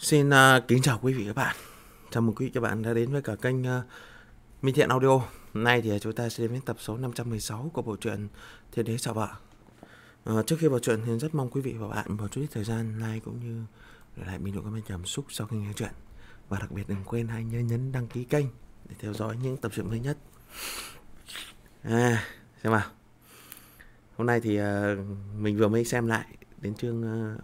Xin kính chào quý vị và các bạn. Chào mừng quý vị và các bạn đã đến với cả kênh Minh Thiện Audio. Hôm nay thì chúng ta sẽ đến với tập số 516 của bộ truyện Thiên Đế Sao Vợ. Trước khi vào truyện thì rất mong quý vị và bạn một chút thời gian like cũng như để lại bình luận comment cảm xúc sau khi nghe truyện. Và đặc biệt đừng quên hãy nhấn đăng ký kênh để theo dõi những tập truyện mới nhất. Xem nào. Hôm nay thì mình vừa mới xem lại đến chương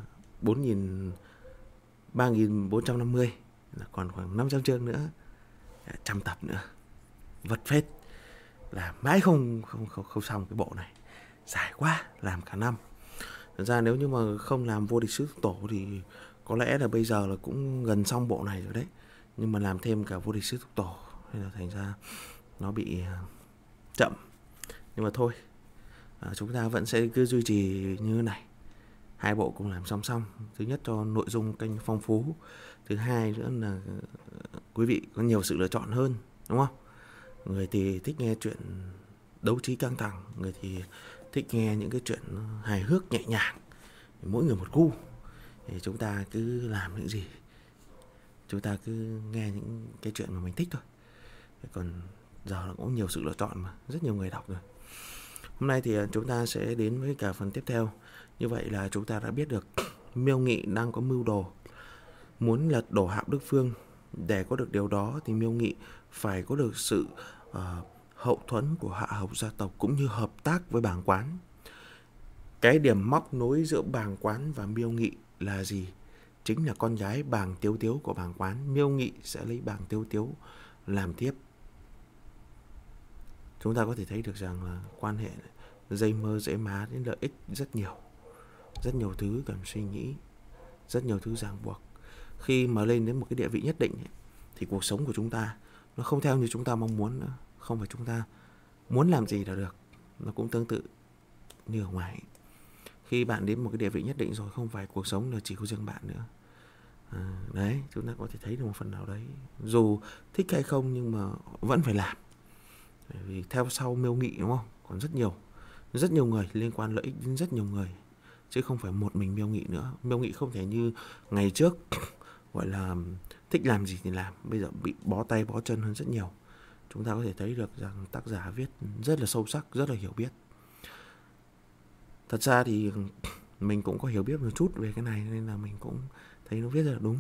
3450, là còn khoảng 500 chương nữa, 100 tập nữa, vật phết, là mãi không xong cái bộ này, dài quá, làm cả năm. Thật ra nếu như mà không làm vô địch sư tổ thì có lẽ là bây giờ là cũng gần xong bộ này rồi đấy, nhưng mà làm thêm cả vô địch sư tổ nên là thành ra nó bị chậm. Nhưng mà thôi, chúng ta vẫn sẽ cứ duy trì như thế này, hai bộ cùng làm song song. Thứ nhất cho nội dung kênh phong phú, thứ hai nữa là quý vị có nhiều sự lựa chọn hơn, đúng không? Người thì thích nghe chuyện đấu trí căng thẳng, người thì thích nghe những cái chuyện hài hước nhẹ nhàng. Mỗi người một gu, thì chúng ta cứ làm những gì, chúng ta cứ nghe những cái chuyện mà mình thích thôi. Còn giờ là cũng nhiều sự lựa chọn mà, rất nhiều người đọc rồi. Hôm nay thì chúng ta sẽ đến với cả phần tiếp theo. Như vậy là chúng ta đã biết được Miêu Nghị đang có mưu đồ muốn lật đổ Hạo Đức Phương. Để có được điều đó thì Miêu Nghị phải có được sự hậu thuẫn của Hạ Hầu gia tộc cũng như hợp tác với Bàng Quán. Cái điểm móc nối giữa Bàng Quán và Miêu Nghị là gì? Chính là con gái Bàng Tiếu Tiếu của Bàng Quán. Miêu Nghị sẽ lấy Bàng Tiếu Tiếu làm tiếp. Chúng ta có thể thấy được rằng là quan hệ dây mơ dễ má đến lợi ích rất nhiều. Rất nhiều thứ cần suy nghĩ, rất nhiều thứ ràng buộc. Khi mà lên đến một cái địa vị nhất định ấy, thì cuộc sống của chúng ta nó không theo như chúng ta mong muốn nữa. Không phải chúng ta muốn làm gì là được. Nó cũng tương tự như ở ngoài. Khi bạn đến một cái địa vị nhất định rồi, không phải cuộc sống là chỉ có riêng bạn nữa. Đấy, chúng ta có thể thấy được một phần nào đấy. Dù thích hay không nhưng mà vẫn phải làm. Bởi vì theo sau Miêu Nghị, đúng không? Còn rất nhiều người liên quan lợi ích đến rất nhiều người, chứ không phải một mình Miêu Nghị nữa. Miêu Nghị không thể như ngày trước gọi là thích làm gì thì làm, bây giờ bị bó tay bó chân hơn rất nhiều. Chúng ta có thể thấy được rằng tác giả viết rất là sâu sắc, rất là hiểu biết. Thật ra thì mình cũng có hiểu biết một chút về cái này nên là mình cũng thấy nó viết rất là đúng.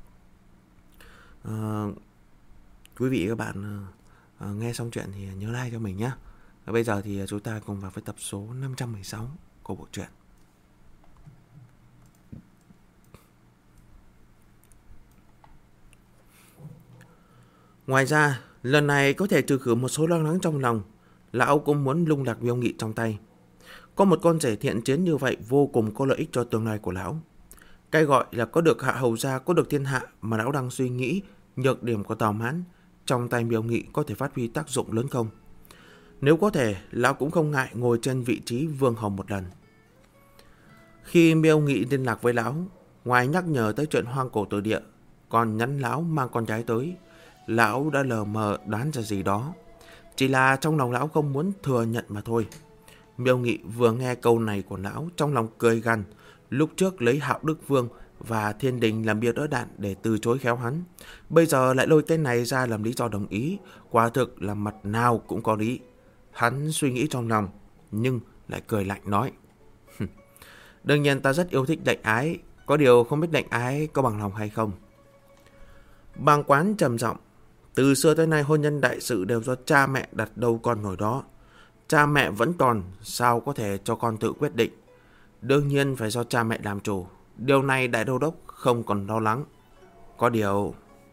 Quý vị và các bạn nghe xong chuyện thì nhớ like cho mình nhé. Và bây giờ thì chúng ta cùng vào với tập số 516 của bộ truyện. Ngoài ra, lần này có thể trừ khử một số lo lắng trong lòng, lão cũng muốn lung lạc Miêu Nghị trong tay. Có một con rể thiện chiến như vậy vô cùng có lợi ích cho tương lai của lão. Cái gọi là có được Hạ Hầu gia, có được thiên hạ mà lão đang suy nghĩ, nhược điểm của Tào Mãn trong tay Miêu Nghị có thể phát huy tác dụng lớn không? Nếu có thể, lão cũng không ngại ngồi trên vị trí vương hầu một lần. Khi Miêu Nghị liên lạc với lão, ngoài nhắc nhở tới chuyện hoang cổ tử địa, còn nhắn lão mang con gái tới, lão đã lờ mờ đoán ra gì đó. Chỉ là trong lòng lão không muốn thừa nhận mà thôi. Miêu Nghị vừa nghe câu này của lão, trong lòng cười gằn. Lúc trước lấy Hạo Đức Vương và Thiên Đình làm bia đỡ đạn để từ chối khéo hắn, bây giờ lại lôi tên này ra làm lý do đồng ý. Quả thực là mặt nào cũng có lý. Hắn suy nghĩ trong lòng, nhưng lại cười lạnh nói: đương nhiên ta rất yêu thích lệnh ái, có điều không biết lệnh ái có bằng lòng hay không. Bàng Quán trầm giọng: từ xưa tới nay hôn nhân đại sự đều do cha mẹ đặt đâu con nổi đó. Cha mẹ vẫn còn, sao có thể cho con tự quyết định? Đương nhiên phải do cha mẹ làm chủ. Điều này đại đô đốc không còn lo lắng. Có điều...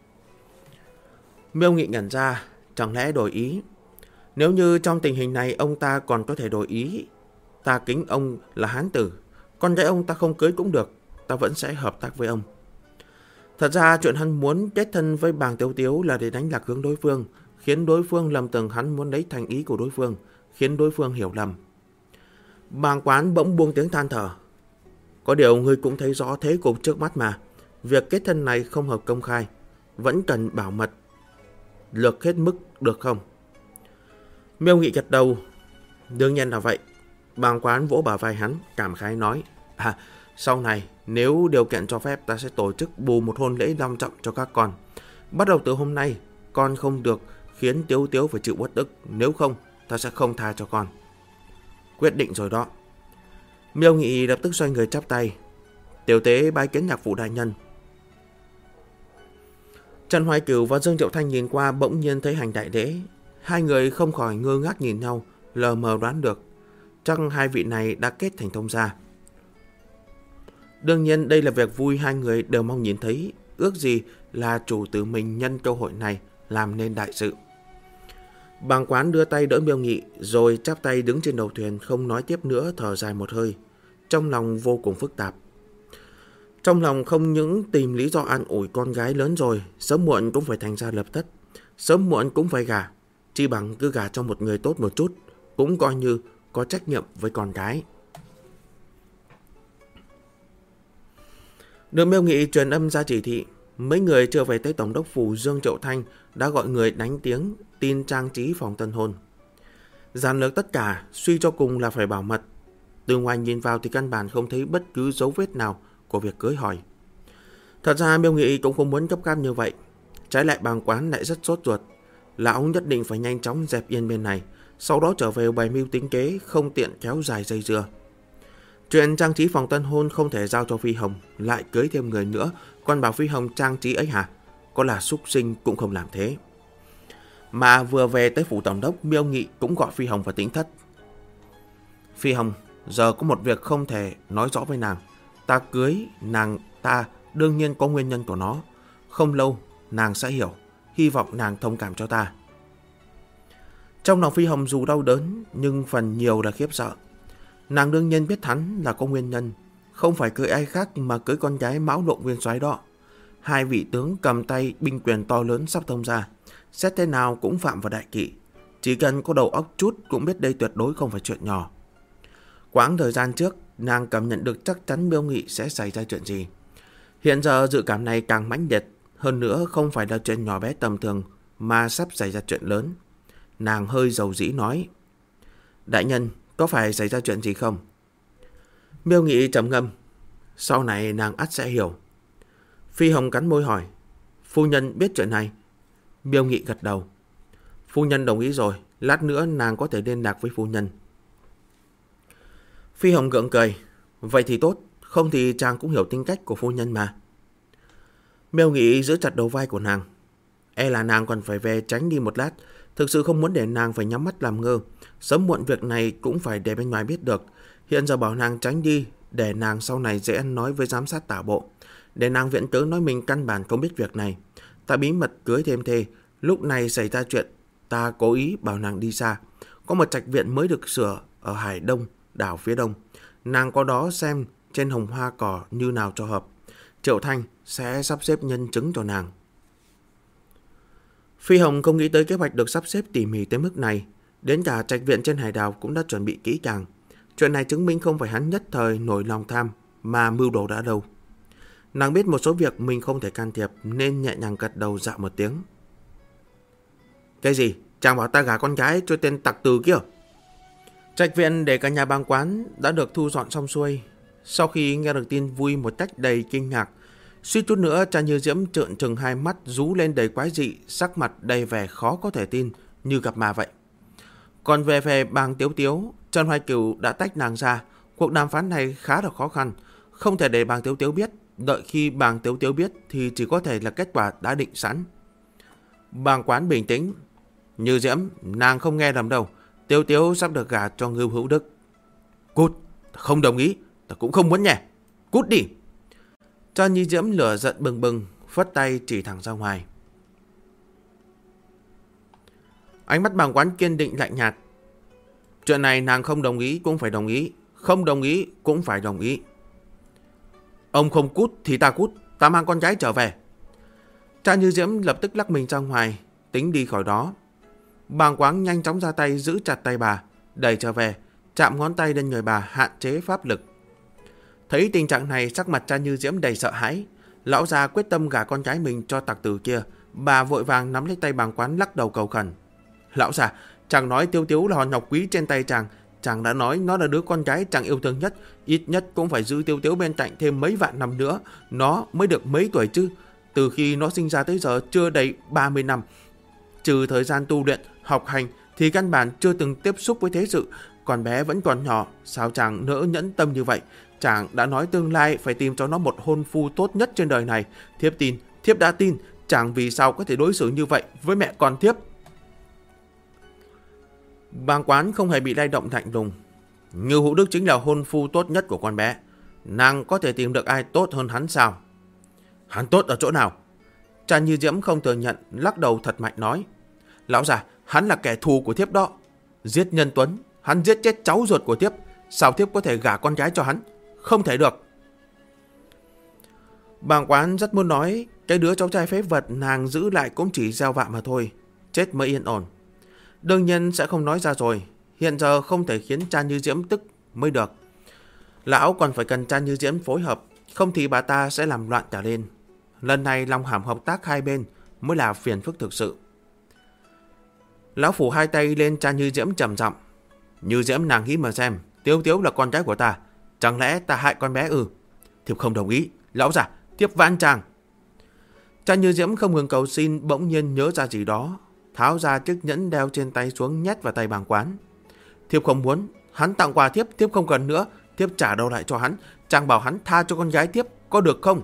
Miêu Nghị ngẩn ra, chẳng lẽ đổi ý? Nếu như trong tình hình này ông ta còn có thể đổi ý, ta kính ông là hán tử, con gái ông ta không cưới cũng được, ta vẫn sẽ hợp tác với ông. Thật ra chuyện hắn muốn kết thân với Bàng Tiếu Tiếu là để đánh lạc hướng đối phương, khiến đối phương lầm tưởng hắn muốn lấy thành ý của đối phương, khiến đối phương hiểu lầm. Bàng Quán bỗng buông tiếng than thở: có điều ngươi cũng thấy rõ thế cục trước mắt mà. Việc kết thân này không hợp công khai, vẫn cần bảo mật, lược hết mức được không? Miêu Nghị gật đầu: đương nhiên là vậy. Bàng Quán vỗ bả vai hắn, cảm khái nói: Sau này, nếu điều kiện cho phép, ta sẽ tổ chức bù một hôn lễ long trọng cho các con. Bắt đầu từ hôm nay, con không được khiến Tiếu Tiếu phải chịu uất ức, nếu không, ta sẽ không tha cho con. Quyết định rồi đó. Miêu Nghị lập tức xoay người chắp tay. Tiểu tế bái kiến nhạc phụ đại nhân. Trần Hoài Cửu và Dương Triệu Thanh nhìn qua bỗng nhiên thấy hành đại lễ. Hai người không khỏi ngơ ngác nhìn nhau, lờ mờ đoán được chắc hai vị này đã kết thành thông gia. Đương nhiên đây là việc vui hai người đều mong nhìn thấy, ước gì là chủ tử mình nhân cơ hội này làm nên đại sự. Bàng Quán đưa tay đỡ Miêu Nghị rồi chắp tay đứng trên đầu thuyền, không nói tiếp nữa, thở dài một hơi. Trong lòng vô cùng phức tạp. Trong lòng không những tìm lý do an ủi con gái lớn rồi, sớm muộn cũng phải thành gia lập thất, sớm muộn cũng phải gả, chi bằng cứ gả cho một người tốt một chút, cũng coi như có trách nhiệm với con gái. Được Miêu Nghị truyền âm ra chỉ thị, mấy người chưa về tới tổng đốc phủ Dương Triệu Thanh đã gọi người đánh tiếng tin trang trí phòng tân hôn. Giản lược tất cả, suy cho cùng là phải bảo mật. Từ ngoài nhìn vào thì căn bản không thấy bất cứ dấu vết nào của việc cưới hỏi. Thật ra Miêu Nghị cũng không muốn gấp gáp như vậy. Trái lại Bàng Quán lại rất sốt ruột. Lão nhất định phải nhanh chóng dẹp yên bên này, sau đó trở về bày mưu tính kế, không tiện kéo dài dây dưa. Chuyện trang trí phòng tân hôn không thể giao cho Phi Hồng, lại cưới thêm người nữa, còn bảo Phi Hồng trang trí ấy hả? Có là súc sinh cũng không làm thế. Mà vừa về tới phủ tổng đốc, Miêu Nghị cũng gọi Phi Hồng vào tỉnh thất. Phi Hồng, giờ có một việc không thể nói rõ với nàng. Ta cưới nàng ta đương nhiên có nguyên nhân của nó. Không lâu nàng sẽ hiểu, hy vọng nàng thông cảm cho ta. Trong lòng Phi Hồng dù đau đớn nhưng phần nhiều là khiếp sợ. Nàng đương nhiên biết hắn là có nguyên nhân, không phải cưới ai khác mà cưới con gái Mão Lộ nguyên soái đó. Hai vị tướng cầm tay binh quyền to lớn sắp thông ra, xét thế nào cũng phạm vào đại kỵ. Chỉ cần có đầu óc chút cũng biết đây tuyệt đối không phải chuyện nhỏ. Quãng thời gian trước, nàng cảm nhận được chắc chắn Miêu Nghị sẽ xảy ra chuyện gì. Hiện giờ dự cảm này càng mãnh liệt, hơn nữa không phải là chuyện nhỏ bé tầm thường mà sắp xảy ra chuyện lớn. Nàng hơi dầu dĩ nói: Đại nhân, có phải xảy ra chuyện gì không? Miêu Nghị trầm ngâm: Sau này nàng ắt sẽ hiểu. Phi Hồng cắn môi hỏi: Phu nhân biết chuyện này? Miêu Nghị gật đầu: Phu nhân đồng ý rồi, lát nữa nàng có thể liên lạc với phu nhân. Phi Hồng gượng cười: Vậy thì tốt, không thì chàng cũng hiểu tính cách của phu nhân mà. Miêu Nghị giữ chặt đầu vai của nàng: E là nàng còn phải về tránh đi một lát, thực sự không muốn để nàng phải nhắm mắt làm ngơ. Sớm muộn việc này cũng phải để bên ngoài biết được. Hiện giờ bảo nàng tránh đi, để nàng sau này dễ ăn nói với giám sát tả bộ, để nàng viện cớ nói mình căn bản không biết việc này. Ta bí mật cưới thêm thê, lúc này xảy ra chuyện, ta cố ý bảo nàng đi xa. Có một trạch viện mới được sửa ở Hải Đông, đảo phía đông. Nàng có đó xem trên hồng hoa cỏ như nào cho hợp. Triệu Thanh sẽ sắp xếp nhân chứng cho nàng. Phi Hồng không nghĩ tới kế hoạch được sắp xếp tỉ mỉ tới mức này. Đến cả trạch viện trên hải đảo cũng đã chuẩn bị kỹ càng. Chuyện này chứng minh không phải hắn nhất thời nổi lòng tham, mà mưu đồ đã đâu. Nàng biết một số việc mình không thể can thiệp, nên nhẹ nhàng gật đầu dạ một tiếng. Cái gì? Chàng bảo ta gả con gái cho tên tặc tử kia? Trạch viện để cả nhà Bàng Quán đã được thu dọn xong xuôi. Sau khi nghe được tin vui một cách đầy kinh ngạc, suýt chút nữa Cha Như Diễm trợn trừng hai mắt rú lên đầy quái dị, sắc mặt đầy vẻ khó có thể tin, như gặp ma vậy. Còn về Bàng Tiếu Tiếu, Trần Hoài Cửu đã tách nàng ra. Cuộc đàm phán này khá là khó khăn, không thể để Bàng Tiếu Tiếu biết. Đợi khi Bàng Tiếu Tiếu biết thì chỉ có thể là kết quả đã định sẵn. Bàng Quán bình tĩnh: Như Diễm, nàng không nghe lầm đâu, Tiếu Tiếu sắp được gả cho Ngưu Hữu Đức. Cút, ta không đồng ý, ta cũng không muốn nhè. Cút đi. Cha Như Diễm lửa giận bừng bừng, phất tay chỉ thẳng ra ngoài. Ánh mắt Bàng Quán kiên định lạnh nhạt: Chuyện này nàng không đồng ý cũng phải đồng ý, không đồng ý cũng phải đồng ý. Ông không cút thì ta cút, ta mang con gái trở về. Cha Như Diễm lập tức lắc mình ra ngoài, tính đi khỏi đó. Bàng Quán nhanh chóng ra tay giữ chặt tay bà, đẩy trở về, chạm ngón tay lên người bà hạn chế pháp lực. Thấy tình trạng này, sắc mặt Cha Như Diễm đầy sợ hãi. Lão già quyết tâm gả con gái mình cho tặc tử kia. Bà vội vàng nắm lấy tay Bàng Quán lắc đầu cầu khẩn: Lão già, chàng nói Tiếu Tiếu là hòn ngọc quý trên tay chàng chàng đã nói nó là đứa con gái chàng yêu thương nhất. Ít nhất cũng phải giữ Tiếu Tiếu bên cạnh thêm mấy vạn năm nữa. Nó mới được mấy tuổi chứ? Từ khi nó sinh ra tới giờ chưa đầy 30 năm. Trừ thời gian tu luyện, học hành thì căn bản chưa từng tiếp xúc với thế sự. Con bé vẫn còn nhỏ, sao chàng nỡ nhẫn tâm như vậy? Chàng đã nói tương lai phải tìm cho nó một hôn phu tốt nhất trên đời này. Thiếp đã tin. Chàng vì sao có thể đối xử như vậy với mẹ con thiếp? Bàng Quán không hề bị lay động lạnh lùng. Ngưu Hữu Đức chính là hôn phu tốt nhất của con bé. Nàng có thể tìm được ai tốt hơn hắn sao? Hắn tốt ở chỗ nào? Trà Như Diễm không thừa nhận, lắc đầu thật mạnh nói. Lão già, hắn là kẻ thù của thiếp đó. Giết Nhân Tuấn, hắn giết chết cháu ruột của thiếp. Sao thiếp có thể gả con gái cho hắn? Không thể được. Bàng Quán rất muốn nói, cái đứa cháu trai phế vật nàng giữ lại cũng chỉ gieo vạ mà thôi. Chết mới yên ổn. Đương nhiên sẽ không nói ra rồi. Hiện giờ không thể khiến Trà Như Diễm tức mới được. Lão còn phải cần Trà Như Diễm phối hợp, không thì bà ta sẽ làm loạn cả lên. Lần này lòng hàm hợp tác hai bên mới là phiền phức thực sự. Lão phủ hai tay lên Trà Như Diễm trầm giọng. Như Diễm, nàng nghĩ mà xem, Tiếu Tiếu là con gái của ta, chẳng lẽ ta hại con bé ư? Thiếp không đồng ý. Lão già, thiếp van chàng. Trà Như Diễm không ngừng cầu xin, bỗng nhiên nhớ ra gì đó, tháo ra chiếc nhẫn đeo trên tay xuống nhét vào tay Bàng Quán. Thiếp không muốn, hắn tặng quà thiếp không cần nữa, thiếp trả đâu lại cho hắn. Chàng bảo hắn tha cho con gái thiếp, có được không?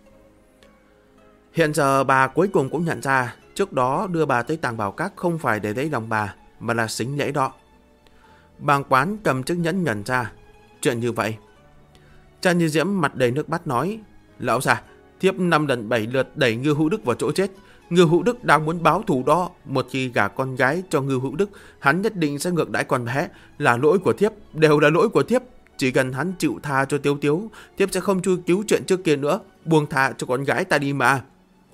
Hiện giờ bà cuối cùng cũng nhận ra, trước đó đưa bà tới Tàng Bảo Các không phải để lấy lòng bà, mà là xính lễ đó. Bàng Quán cầm chiếc nhẫn nhận ra, chuyện như vậy. Trà Như Diễm mặt đầy nước mắt nói, lão già, thiếp 5 lần 7 lượt đẩy Ngưu Hữu Đức vào chỗ chết. Ngưu Hữu Đức đang muốn báo thù đó. Một khi gả con gái cho Ngưu Hữu Đức, hắn nhất định sẽ ngược đãi con bé. Là lỗi của thiếp, đều là lỗi của thiếp. Chỉ cần hắn chịu tha cho Tiếu Tiếu, thiếp sẽ không truy cứu chuyện trước kia nữa. Buông tha cho con gái ta đi mà.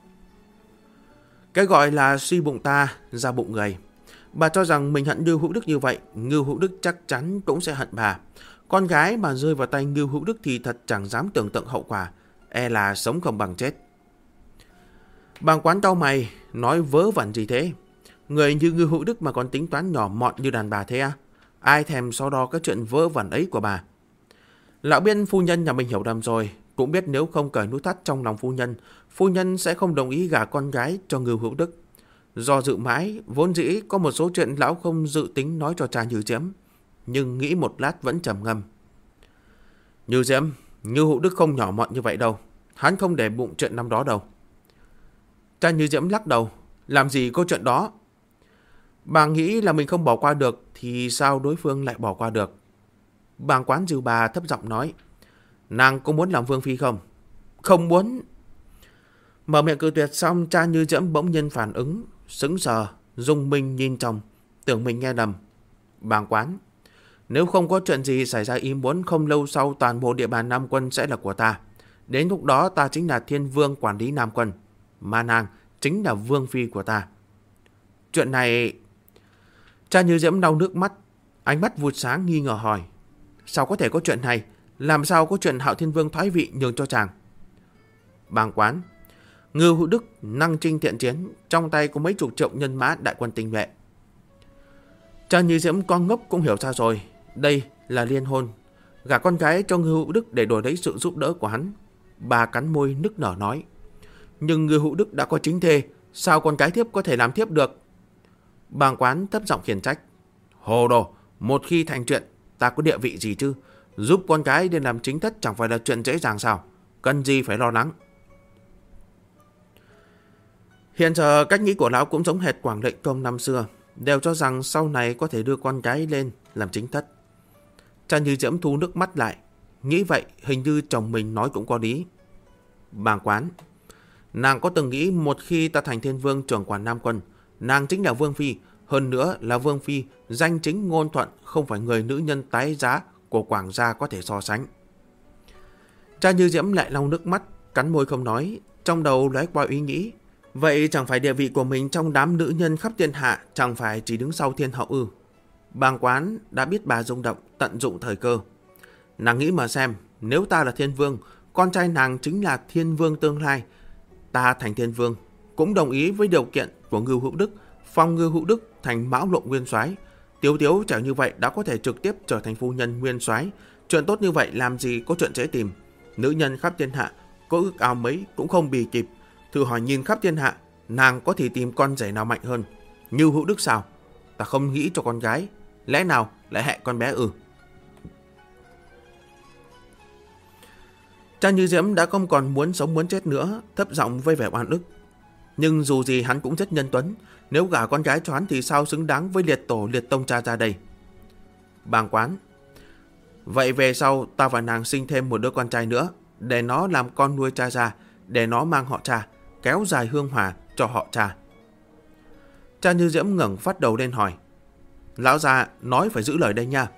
Cái gọi là suy bụng ta, ra bụng người. Bà cho rằng mình hận Ngưu Hữu Đức như vậy, Ngưu Hữu Đức chắc chắn cũng sẽ hận bà. Con gái mà rơi vào tay Ngưu Hữu Đức thì thật chẳng dám tưởng tượng hậu quả, e là sống không bằng chết. Bàng Quán cau mày, nói vớ vẩn gì thế? Người như Ngưu Hữu Đức mà còn tính toán nhỏ mọn như đàn bà thế à? Ai thèm so đo cái chuyện vớ vẩn ấy của bà? Lão biết phu nhân nhà mình hiểu lầm rồi, cũng biết nếu không cởi nút thắt trong lòng phu nhân sẽ không đồng ý gả con gái cho Ngưu Hữu Đức. Do dự mãi, vốn dĩ có một số chuyện lão không dự tính nói cho Trà Như Diễm, nhưng nghĩ một lát vẫn trầm ngâm. Như Diễm, Ngưu Hữu Đức không nhỏ mọn như vậy đâu, hắn không để bụng chuyện năm đó đâu. Trà Như Diễm lắc đầu, làm gì có chuyện đó? Bà nghĩ là mình không bỏ qua được thì sao đối phương lại bỏ qua được? Bàng Quán dìu bà thấp giọng nói, nàng có muốn làm vương phi không? Không muốn. Mở miệng cự tuyệt xong, Trà Như Diễm bỗng nhiên phản ứng, sững sờ, rung mình nhìn chồng, tưởng mình nghe lầm. Bàng Quán, nếu không có chuyện gì xảy ra ý muốn, không lâu sau toàn bộ địa bàn Nam Quân sẽ là của ta. Đến lúc đó ta chính là Thiên Vương quản lý Nam Quân, mà nàng chính là vương phi của ta. Chuyện này... Trà Như Diễm lau nước mắt, ánh mắt vụt sáng nghi ngờ hỏi, sao có thể có chuyện này? Làm sao có chuyện Hạo Thiên Vương thoái vị nhường cho chàng? Bàng Quán, Ngưu Hữu Đức năng trinh thiện chiến, trong tay có mấy chục triệu nhân mã đại quân tinh nhuệ. Trà Như Diễm con ngốc cũng hiểu ra rồi, đây là liên hôn, gả con gái cho Ngưu Hữu Đức để đổi lấy sự giúp đỡ của hắn. Bà cắn môi nức nở nói, nhưng Ngưu Hữu Đức đã có chính thê, sao con gái thiếp có thể làm thiếp được? Bàng Quán thấp giọng khiển trách, hồ đồ, một khi thành chuyện, ta có địa vị gì chứ? Giúp con gái đến làm chính thất chẳng phải là chuyện dễ dàng sao? Cần gì phải lo lắng? Hiện giờ cách nghĩ của lão cũng giống hệt Quảng Lệnh Công năm xưa, đều cho rằng sau này có thể đưa con gái lên làm chính thất. Trà Như Diễm thu nước mắt lại, nghĩ vậy hình như chồng mình nói cũng có lý. Bàng Quán, nàng có từng nghĩ một khi ta thành Thiên Vương trưởng quản Nam Quân, nàng chính là vương phi, hơn nữa là vương phi danh chính ngôn thuận, không phải người nữ nhân tái giá của Quảng gia có thể so sánh. Trà Như Diễm lại lau nước mắt, cắn môi không nói, trong đầu lóe qua ý nghĩ, vậy chẳng phải địa vị của mình trong đám nữ nhân khắp thiên hạ chẳng phải chỉ đứng sau thiên hậu ư? Bàng Quán đã biết bà rung động, tận dụng thời cơ. Nàng nghĩ mà xem, nếu ta là Thiên Vương, con trai nàng chính là Thiên Vương tương lai, ta thành Thiên Vương, cũng đồng ý với điều kiện của Ngưu Hữu Đức, phong Ngưu Hữu Đức thành Mão Lộ Nguyên Soái, Tiếu Tiếu chẳng như vậy đã có thể trực tiếp trở thành phu nhân nguyên soái. Chuyện tốt như vậy làm gì có chuyện dễ tìm. Nữ nhân khắp thiên hạ có ước ao mấy cũng không bì kịp. Thử hỏi nhìn khắp thiên hạ, nàng có thể tìm con rể nào mạnh hơn? Như Hữu Đức sao? Ta không nghĩ cho con gái, lẽ nào lại hẹ con bé ư? Cha Như Diễm đã không còn muốn sống muốn chết nữa, thấp giọng với vẻ oan ức. Nhưng dù gì hắn cũng rất nhân tuấn, nếu gả con gái cho hắn thì sao xứng đáng với liệt tổ liệt tông cha ra đây? Bàng Quán: vậy về sau ta và nàng sinh thêm một đứa con trai nữa, để nó làm con nuôi cha ra, để nó mang họ cha, kéo dài hương hỏa cho họ cha. Cha Như Diễm ngẩng phát đầu lên hỏi: lão già nói phải giữ lời đây nha.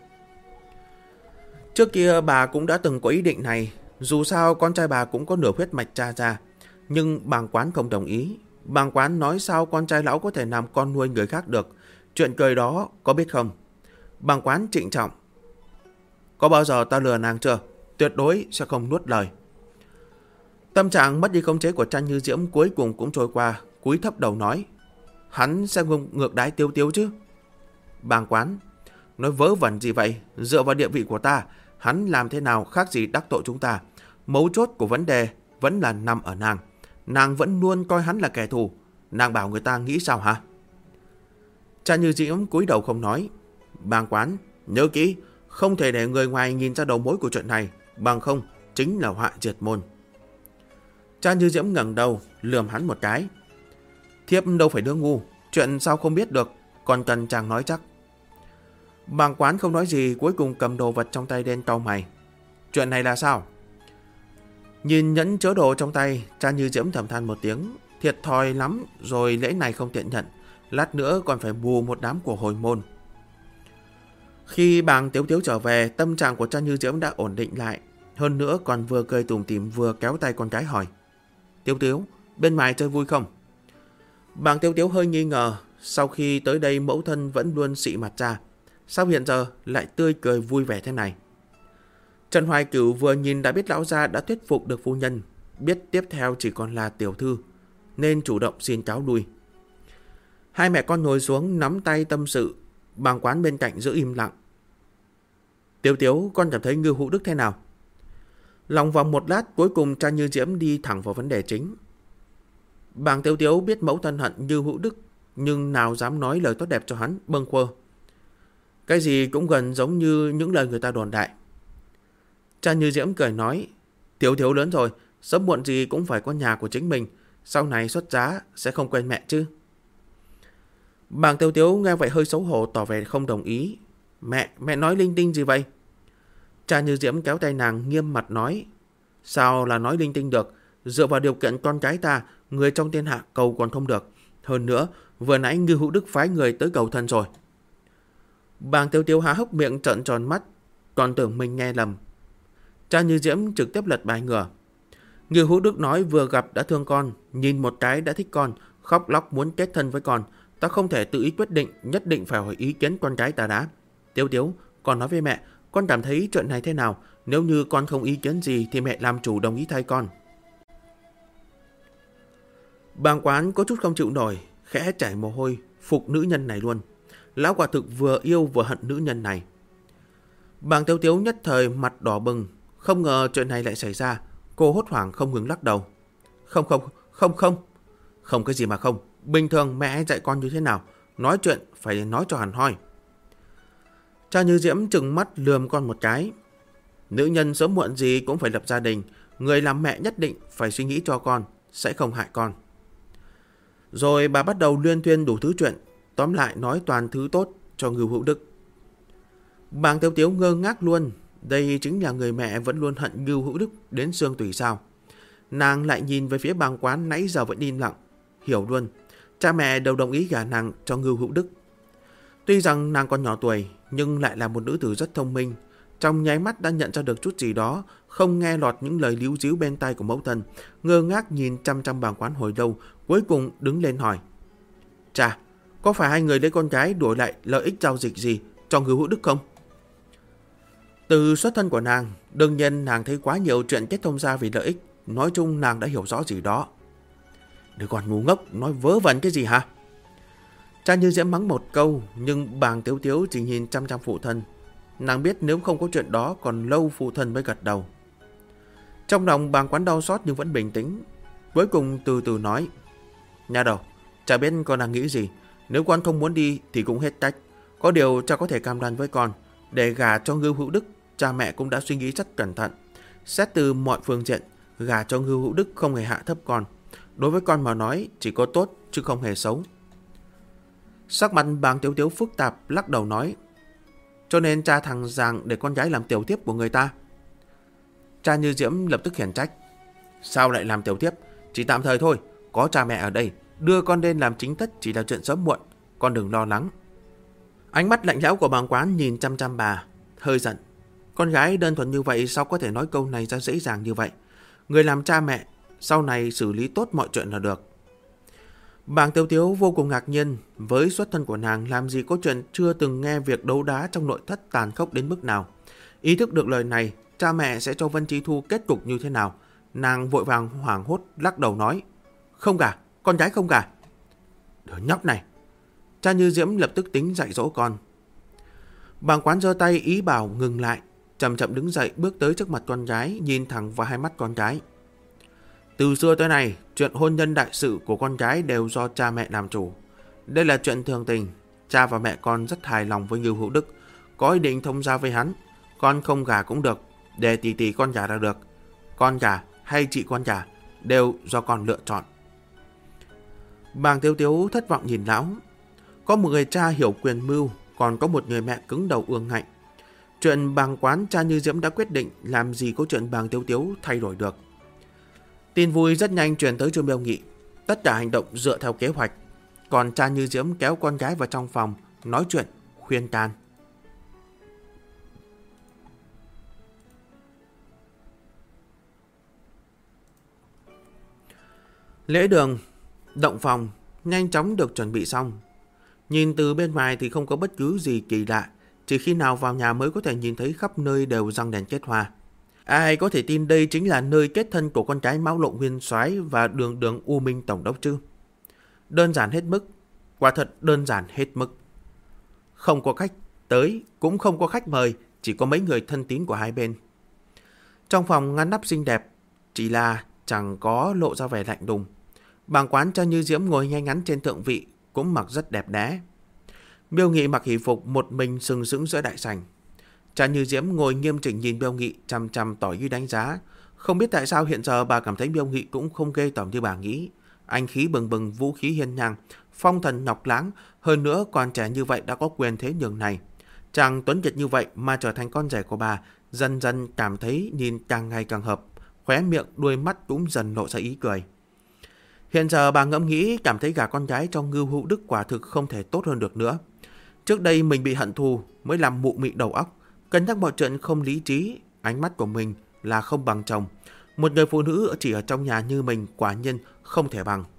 Trước kia bà cũng đã từng có ý định này, dù sao con trai bà cũng có nửa huyết mạch cha ra, nhưng Bàng Quán không đồng ý. Bàng Quán nói sao con trai lão có thể làm con nuôi người khác được, chuyện cười đó có biết không? Bàng Quán trịnh trọng: có bao giờ ta lừa nàng chưa? Tuyệt đối sẽ không nuốt lời. Tâm trạng mất đi khống chế của Cha Như Diễm cuối cùng cũng trôi qua, cúi thấp đầu nói: hắn sẽ ngược đãi Tiếu Tiếu chứ? Bàng Quán: nói vớ vẩn gì vậy? Dựa vào địa vị của ta, hắn làm thế nào khác gì đắc tội chúng ta? Mấu chốt của vấn đề vẫn là nằm ở nàng. Nàng vẫn luôn coi hắn là kẻ thù. Nàng bảo người ta nghĩ sao hả? Cha Như Diễm cúi đầu không nói. Bàng Quán: nhớ kỹ, không thể để người ngoài nhìn ra đầu mối của chuyện này, bằng không chính là họa diệt môn. Cha Như Diễm ngẩng đầu lườm hắn một cái: thiếp đâu phải đứa ngu, chuyện sao không biết được, còn cần chàng nói chắc. Bàng Quán không nói gì, cuối cùng cầm đồ vật trong tay lên cau mày. Chuyện này là sao? Nhìn nhẫn chứa đồ trong tay, Cha Như Diễm thầm than một tiếng, thiệt thòi lắm rồi, lễ này không tiện nhận, lát nữa còn phải bù một đám của hồi môn. Khi Bàng Tiếu Tiếu trở về, tâm trạng của Cha Như Diễm đã ổn định lại, hơn nữa còn vừa cười tủm tỉm vừa kéo tay con gái hỏi: Tiếu Tiếu, bên ngoài chơi vui không? Bàng Tiếu Tiếu hơi nghi ngờ, sau khi tới đây mẫu thân vẫn luôn xị mặt ra, sao hiện giờ lại tươi cười vui vẻ thế này? Trần Hoài Cửu vừa nhìn đã biết lão gia đã thuyết phục được phu nhân, biết tiếp theo chỉ còn là tiểu thư, nên chủ động xin cáo lui. Hai mẹ con ngồi xuống nắm tay tâm sự, Bàng Quán bên cạnh giữ im lặng. Tiếu Tiếu, con cảm thấy Ngưu Hữu Đức thế nào? Lòng vòng một lát, cuối cùng Cha Như Diễm đi thẳng vào vấn đề chính. Bàng Tiếu Tiếu biết mẫu thân hận Ngưu Hữu Đức, nhưng nào dám nói lời tốt đẹp cho hắn, bâng quơ. Cái gì cũng gần giống như những lời người ta đồn đại. Cha Như Diễm cười nói: Tiếu Tiếu lớn rồi, sớm muộn gì cũng phải có nhà của chính mình, sau này xuất giá sẽ không quên mẹ chứ. Bàng Tiếu Tiếu nghe vậy hơi xấu hổ, tỏ vẻ không đồng ý. Mẹ nói linh tinh gì vậy? Cha Như Diễm kéo tay nàng nghiêm mặt nói: sao là nói linh tinh được? Dựa vào điều kiện con cái ta, người trong thiên hạ cầu còn không được. Hơn nữa, vừa nãy Ngưu Hữu Đức phái người tới cầu thân rồi. Bàng Tiếu Tiếu há hốc miệng trợn tròn mắt, còn tưởng mình nghe lầm. Cha Như Diễm trực tiếp lật bài ngửa. Ngưu Hữu Đức nói vừa gặp đã thương con, nhìn một cái đã thích con, khóc lóc muốn kết thân với con. Ta không thể tự ý quyết định, nhất định phải hỏi ý kiến con cái ta đã. Tiếu Tiếu, con nói với mẹ, con cảm thấy chuyện này thế nào? Nếu như con không ý kiến gì thì mẹ làm chủ đồng ý thay con. Bàng Quán có chút không chịu nổi, khẽ chảy mồ hôi, phục nữ nhân này luôn. Lão quả thực vừa yêu vừa hận nữ nhân này. Bàng Tiếu Tiếu nhất thời mặt đỏ bừng, không ngờ chuyện này lại xảy ra. Cô hốt hoảng không ngừng lắc đầu. Không cái gì mà không. Bình thường mẹ dạy con như thế nào, nói chuyện phải nói cho hẳn hoi. Cha Như Diễm trừng mắt lườm con một cái. Nữ nhân sớm muộn gì cũng phải lập gia đình, người làm mẹ nhất định phải suy nghĩ cho con, sẽ không hại con. Rồi bà bắt đầu luyên thuyên đủ thứ chuyện, tóm lại nói toàn thứ tốt cho Ngưu Hữu Đức. Bàng Tiếu Tiếu ngơ ngác luôn, đây chính là người mẹ vẫn luôn hận Ngưu Hữu Đức đến xương tủy sao? Nàng lại nhìn về phía Bàng Quán nãy giờ vẫn im lặng, hiểu luôn, cha mẹ đều đồng ý gả nàng cho Ngưu Hữu Đức. Tuy rằng nàng còn nhỏ tuổi, nhưng lại là một nữ tử rất thông minh, trong nháy mắt đã nhận ra được chút gì đó, không nghe lọt những lời líu díu bên tai của mẫu thân, ngơ ngác nhìn chăm chăm Bàng Quán hồi lâu, cuối cùng đứng lên hỏi: Cha, có phải hai người lấy con gái đổi lại lợi ích giao dịch gì cho Ngưu Hữu Đức không? Từ xuất thân của nàng, đương nhiên nàng thấy quá nhiều chuyện kết thông ra vì lợi ích, nói chung nàng đã hiểu rõ gì đó. Đứa con ngu ngốc, nói vớ vẩn cái gì hả? Cha Như Diễm mắng một câu, nhưng Bàng Tiếu Tiếu chỉ nhìn chăm chăm phụ thân. Nàng biết nếu không có chuyện đó còn lâu phụ thân mới gật đầu. Trong lòng Bàng Quán đau xót nhưng vẫn bình tĩnh. Cuối cùng từ từ nói: Nha đầu, cha biết con đang nghĩ gì. Nếu con không muốn đi thì cũng hết cách. Có điều cha có thể cam đoan với con, để gả cho Ngưu Hữu Đức, cha mẹ cũng đã suy nghĩ rất cẩn thận. Xét từ mọi phương diện, gả cho Ngưu Hữu Đức không hề hạ thấp con. Đối với con mà nói chỉ có tốt chứ không hề xấu. Sắc mặt Bàng Tiếu Tiếu phức tạp, lắc đầu nói: Cho nên cha thằng Giàng để con gái làm tiểu thiếp của người ta. Cha Như Diễm lập tức khiển trách: Sao lại làm tiểu thiếp? Chỉ tạm thời thôi. Có cha mẹ ở đây, đưa con lên làm chính thất chỉ là chuyện sớm muộn. Con đừng lo lắng. Ánh mắt lạnh lẽo của Bàng Quán nhìn chăm chăm bà, hơi giận. Con gái đơn thuần như vậy sao có thể nói câu này ra dễ dàng như vậy? Người làm cha mẹ sau này xử lý tốt mọi chuyện là được. Bàng Tiếu Tiếu vô cùng ngạc nhiên. Với xuất thân của nàng, làm gì có chuyện chưa từng nghe việc đấu đá trong nội thất tàn khốc đến mức nào. Ý thức được lời này, cha mẹ sẽ cho Vân Chi Thu kết cục như thế nào, nàng vội vàng hoảng hốt lắc đầu nói: Không gả, con gái không gả. Đứa nhóc này. Cha Như Diễm lập tức tính dạy dỗ con. Bàng Quán giơ tay ý bảo ngừng lại, chậm chậm đứng dậy bước tới trước mặt con gái, nhìn thẳng vào hai mắt con gái. Từ xưa tới nay, chuyện hôn nhân đại sự của con gái đều do cha mẹ làm chủ. Đây là chuyện thường tình. Cha và mẹ con rất hài lòng với Ngưu Hữu Đức, có ý định thông gia với hắn. Con không gả cũng được, để tỷ tỷ con gả là được. Con gả hay chị con gả đều do con lựa chọn. Bàng Tiếu Tiếu thất vọng nhìn lão. Có một người cha hiểu quyền mưu, còn có một người mẹ cứng đầu ương ngạnh. Chuyện Bàng Quán cha Như Diễm đã quyết định, làm gì có chuyện Bàng Tiếu Tiếu thay đổi được. Tin vui rất nhanh truyền tới cho Miêu Nghị. Tất cả hành động dựa theo kế hoạch. Còn cha Như Diễm kéo con gái vào trong phòng, nói chuyện, khuyên can. Lễ đường, động phòng nhanh chóng được chuẩn bị xong. Nhìn từ bên ngoài thì không có bất cứ gì kỳ lạ, chỉ khi nào vào nhà mới có thể nhìn thấy khắp nơi đều răng đèn kết hoa. Ai có thể tin đây chính là nơi kết thân của con cái Mão Lộ Nguyên Soái và Đường Đường U Minh Tổng đốc chứ? Đơn giản hết mức, quả thật đơn giản hết mức. Không có khách tới, cũng không có khách mời, chỉ có mấy người thân tín của hai bên. Trong phòng ngăn nắp xinh đẹp, chỉ là chẳng có lộ ra vẻ lạnh lùng. Bàng Quán cha Như Diễm ngồi ngay ngắn trên thượng vị, cũng mặc rất đẹp đẽ. Miêu Nghị mặc hỷ phục một mình sừng sững giữa đại sảnh. Cha Như Diễm ngồi nghiêm chỉnh nhìn Miêu Nghị, chăm chăm tỏ ý đánh giá. Không biết tại sao hiện giờ bà cảm thấy Miêu Nghị cũng không ghê tởm như bà nghĩ. Anh khí bừng bừng, vũ khí hiên ngang, phong thần ngọc láng, hơn nữa còn trẻ như vậy đã có quyền thế nhường này. Chàng tuấn kiệt như vậy mà trở thành con rể của bà, dần dần cảm thấy nhìn càng ngày càng hợp, khóe miệng đuôi mắt cũng dần lộ ra ý cười. Hiện giờ bà ngẫm nghĩ cảm thấy gả con gái cho Ngưu Hữu Đức quả thực không thể tốt hơn được nữa. Trước đây mình bị hận thù mới làm mụ mị đầu óc, cân nhắc mọi chuyện không lý trí, ánh mắt của mình là không bằng chồng. Một người phụ nữ chỉ ở trong nhà như mình quả nhiên không thể bằng.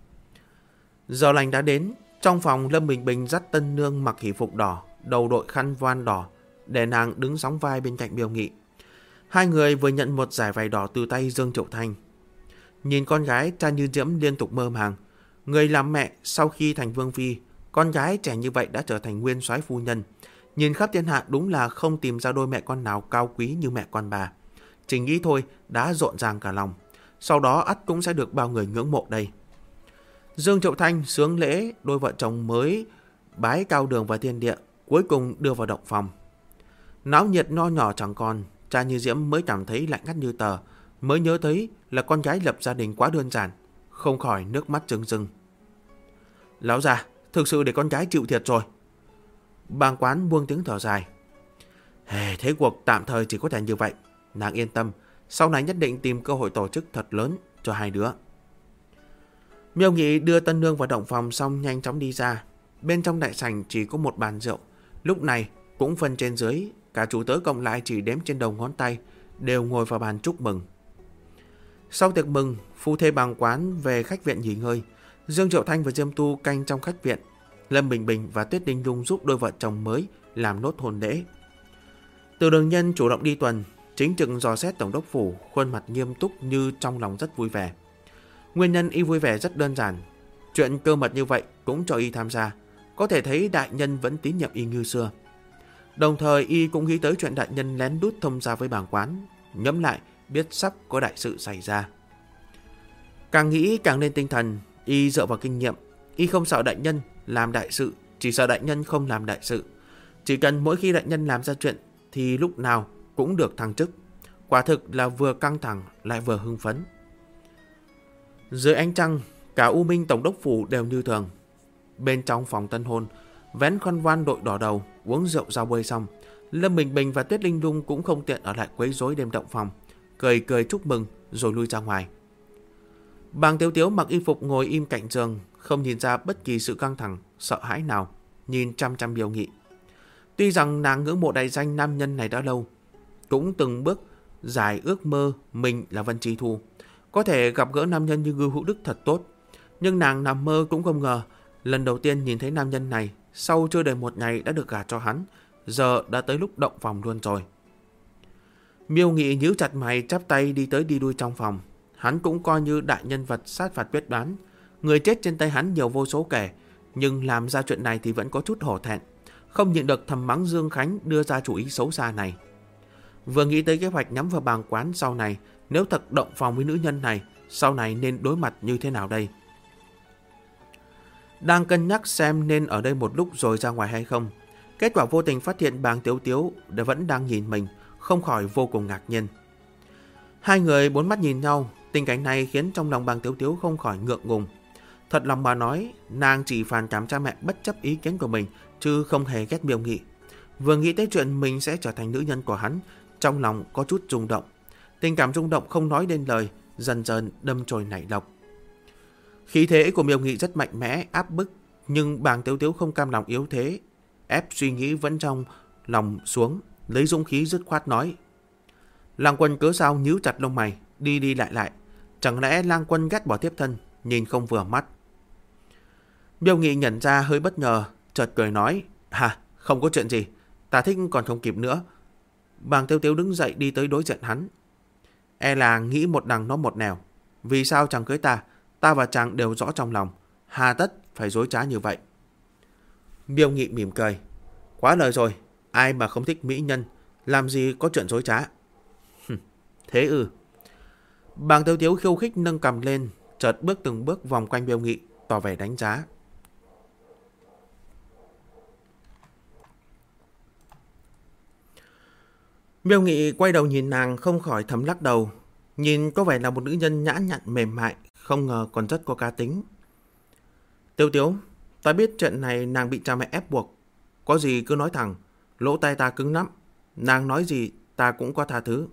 Giờ lành đã đến, trong phòng Lâm Bình Bình dắt tân nương mặc hỷ phục đỏ, đầu đội khăn voan đỏ, để nàng đứng sóng vai bên cạnh Miêu Nghị. Hai người vừa nhận một dải vải đỏ từ tay Dương Triệu Thanh. Nhìn con gái, cha Như Diễm liên tục mơ màng. Người làm mẹ sau khi thành vương phi, con gái trẻ như vậy đã trở thành nguyên soái phu nhân. Nhìn khắp thiên hạ đúng là không tìm ra đôi mẹ con nào cao quý như mẹ con bà. Chỉ nghĩ thôi đã rộn ràng cả lòng. Sau đó ắt cũng sẽ được bao người ngưỡng mộ đây. Dương Triệu Thanh sướng lễ, đôi vợ chồng mới bái cao đường và thiên địa, cuối cùng đưa vào động phòng. Náo nhiệt nho nhỏ chẳng còn, cha Như Diễm mới cảm thấy lạnh ngắt như tờ, mới nhớ thấy là con gái lập gia đình quá đơn giản, không khỏi nước mắt rưng rưng. Lão già, thực sự để con gái chịu thiệt rồi. Bàng Quán buông tiếng thở dài. Thế cuộc tạm thời chỉ có thể như vậy. Nàng yên tâm, sau này nhất định tìm cơ hội tổ chức thật lớn cho hai đứa. Miêu Nghị đưa tân nương vào động phòng xong nhanh chóng đi ra. Bên trong đại sảnh chỉ có một bàn rượu. Lúc này cũng phân trên dưới, cả chủ tớ cộng lại chỉ đếm trên đầu ngón tay, đều ngồi vào bàn chúc mừng. Sau tiệc mừng, phu thê Bàng Quán về khách viện nghỉ ngơi. Dương Triệu Thanh và Diêm Tu canh trong khách viện. Lâm Bình Bình và Tuyết Đinh Nhung giúp đôi vợ chồng mới làm nốt hôn lễ. Từ Đường Nhân chủ động đi tuần, chính trực dò xét tổng đốc phủ, khuôn mặt nghiêm túc như trong lòng rất vui vẻ. Nguyên nhân y vui vẻ rất đơn giản, chuyện cơ mật như vậy cũng cho y tham gia, có thể thấy đại nhân vẫn tín nhiệm y như xưa. Đồng thời y cũng nghĩ tới chuyện đại nhân lén lút thông gia với bàng quán, ngẫm lại biết sắp có đại sự xảy ra. Càng nghĩ càng lên tinh thần, y dựa vào kinh nghiệm, y không sợ đại nhân làm đại sự, chỉ sợ đại nhân không làm đại sự. Chỉ cần mỗi khi đại nhân làm ra chuyện thì lúc nào cũng được thăng chức. Quả thực là vừa căng thẳng lại vừa hưng phấn. Dưới ánh trăng, cả U Minh Tổng đốc phủ đều như thường. Bên trong phòng tân hôn, vén khăn voan đội đỏ đầu, uống rượu rau bơi xong, Lâm Bình Bình và Tuyết Linh Lung cũng không tiện ở lại quấy rối đêm động phòng, cười cười chúc mừng rồi lui ra ngoài. Bàng Tiếu Tiếu mặc y phục ngồi im cạnh giường, không nhìn ra bất kỳ sự căng thẳng, sợ hãi nào, nhìn chăm chăm Miêu Nghị. Tuy rằng nàng ngưỡng mộ đại danh nam nhân này đã lâu, cũng từng bước giải ước mơ mình là Vân Chi Thu, có thể gặp gỡ nam nhân như Ngưu Hữu Đức thật tốt. Nhưng nàng nằm mơ cũng không ngờ, lần đầu tiên nhìn thấy nam nhân này, sau chưa đầy một ngày đã được gả cho hắn, giờ đã tới lúc động phòng luôn rồi. Miêu Nghị nhíu chặt mày, chắp tay đi tới đi lui trong phòng. Hắn cũng coi như đại nhân vật sát phạt quyết đoán, người chết trên tay hắn nhiều vô số kể, nhưng làm ra chuyện này thì vẫn có chút hổ thẹn, không nhịn được thầm mắng Dương Khánh đưa ra chủ ý xấu xa này. Vừa nghĩ tới kế hoạch nhắm vào bàng quán sau này, nếu thật động phòng với nữ nhân này, sau này nên đối mặt như thế nào đây? Đang cân nhắc xem nên ở đây một lúc rồi ra ngoài hay không, kết quả vô tình phát hiện Bàng Tiếu Tiếu vẫn đang nhìn mình, không khỏi vô cùng ngạc nhiên. Hai người bốn mắt nhìn nhau, tình cảnh này khiến trong lòng Bàng Tiếu Tiếu không khỏi ngượng ngùng. Thật lòng mà nói, nàng chỉ phản cảm cha mẹ bất chấp ý kiến của mình, chứ không hề ghét Miêu Nghị. Vừa nghĩ tới chuyện mình sẽ trở thành nữ nhân của hắn, trong lòng có chút rung động. Tình cảm rung động không nói nên lời, dần dần đâm chồi nảy lộc. Khí thế của Miêu Nghị rất mạnh mẽ, áp bức, nhưng Bàng Tiếu Tiếu không cam lòng yếu thế, ép suy nghĩ vẫn trong lòng xuống, lấy dũng khí dứt khoát nói: Lang Quân cớ sao nhíu chặt lông mày, đi đi lại lại, chẳng lẽ Lang Quân ghét bỏ thiếp thân, nhìn không vừa mắt? Miêu Nghị nhận ra hơi bất ngờ, chợt cười nói: Hả, không có chuyện gì, ta thích còn không kịp nữa. Bàng Tiếu Tiếu đứng dậy đi tới đối diện hắn. E là nghĩ một đằng nó một nẻo, vì sao chẳng cưới ta, ta và chàng đều rõ trong lòng, hà tất phải dối trá như vậy. Miêu Nghị mỉm cười: Quá lời rồi, ai mà không thích mỹ nhân, làm gì có chuyện dối trá. Thế ư? Bàng Tiếu Tiếu khiêu khích nâng cằm lên, chợt bước từng bước vòng quanh Miêu Nghị, tỏ vẻ đánh giá. Miêu Nghị quay đầu nhìn nàng, không khỏi thầm lắc đầu. Nhìn có vẻ là một nữ nhân nhã nhặn mềm mại, không ngờ còn rất có cá tính. Tiếu Tiếu, ta biết chuyện này nàng bị cha mẹ ép buộc, có gì cứ nói thẳng, lỗ tai ta cứng lắm, nàng nói gì ta cũng có tha thứ.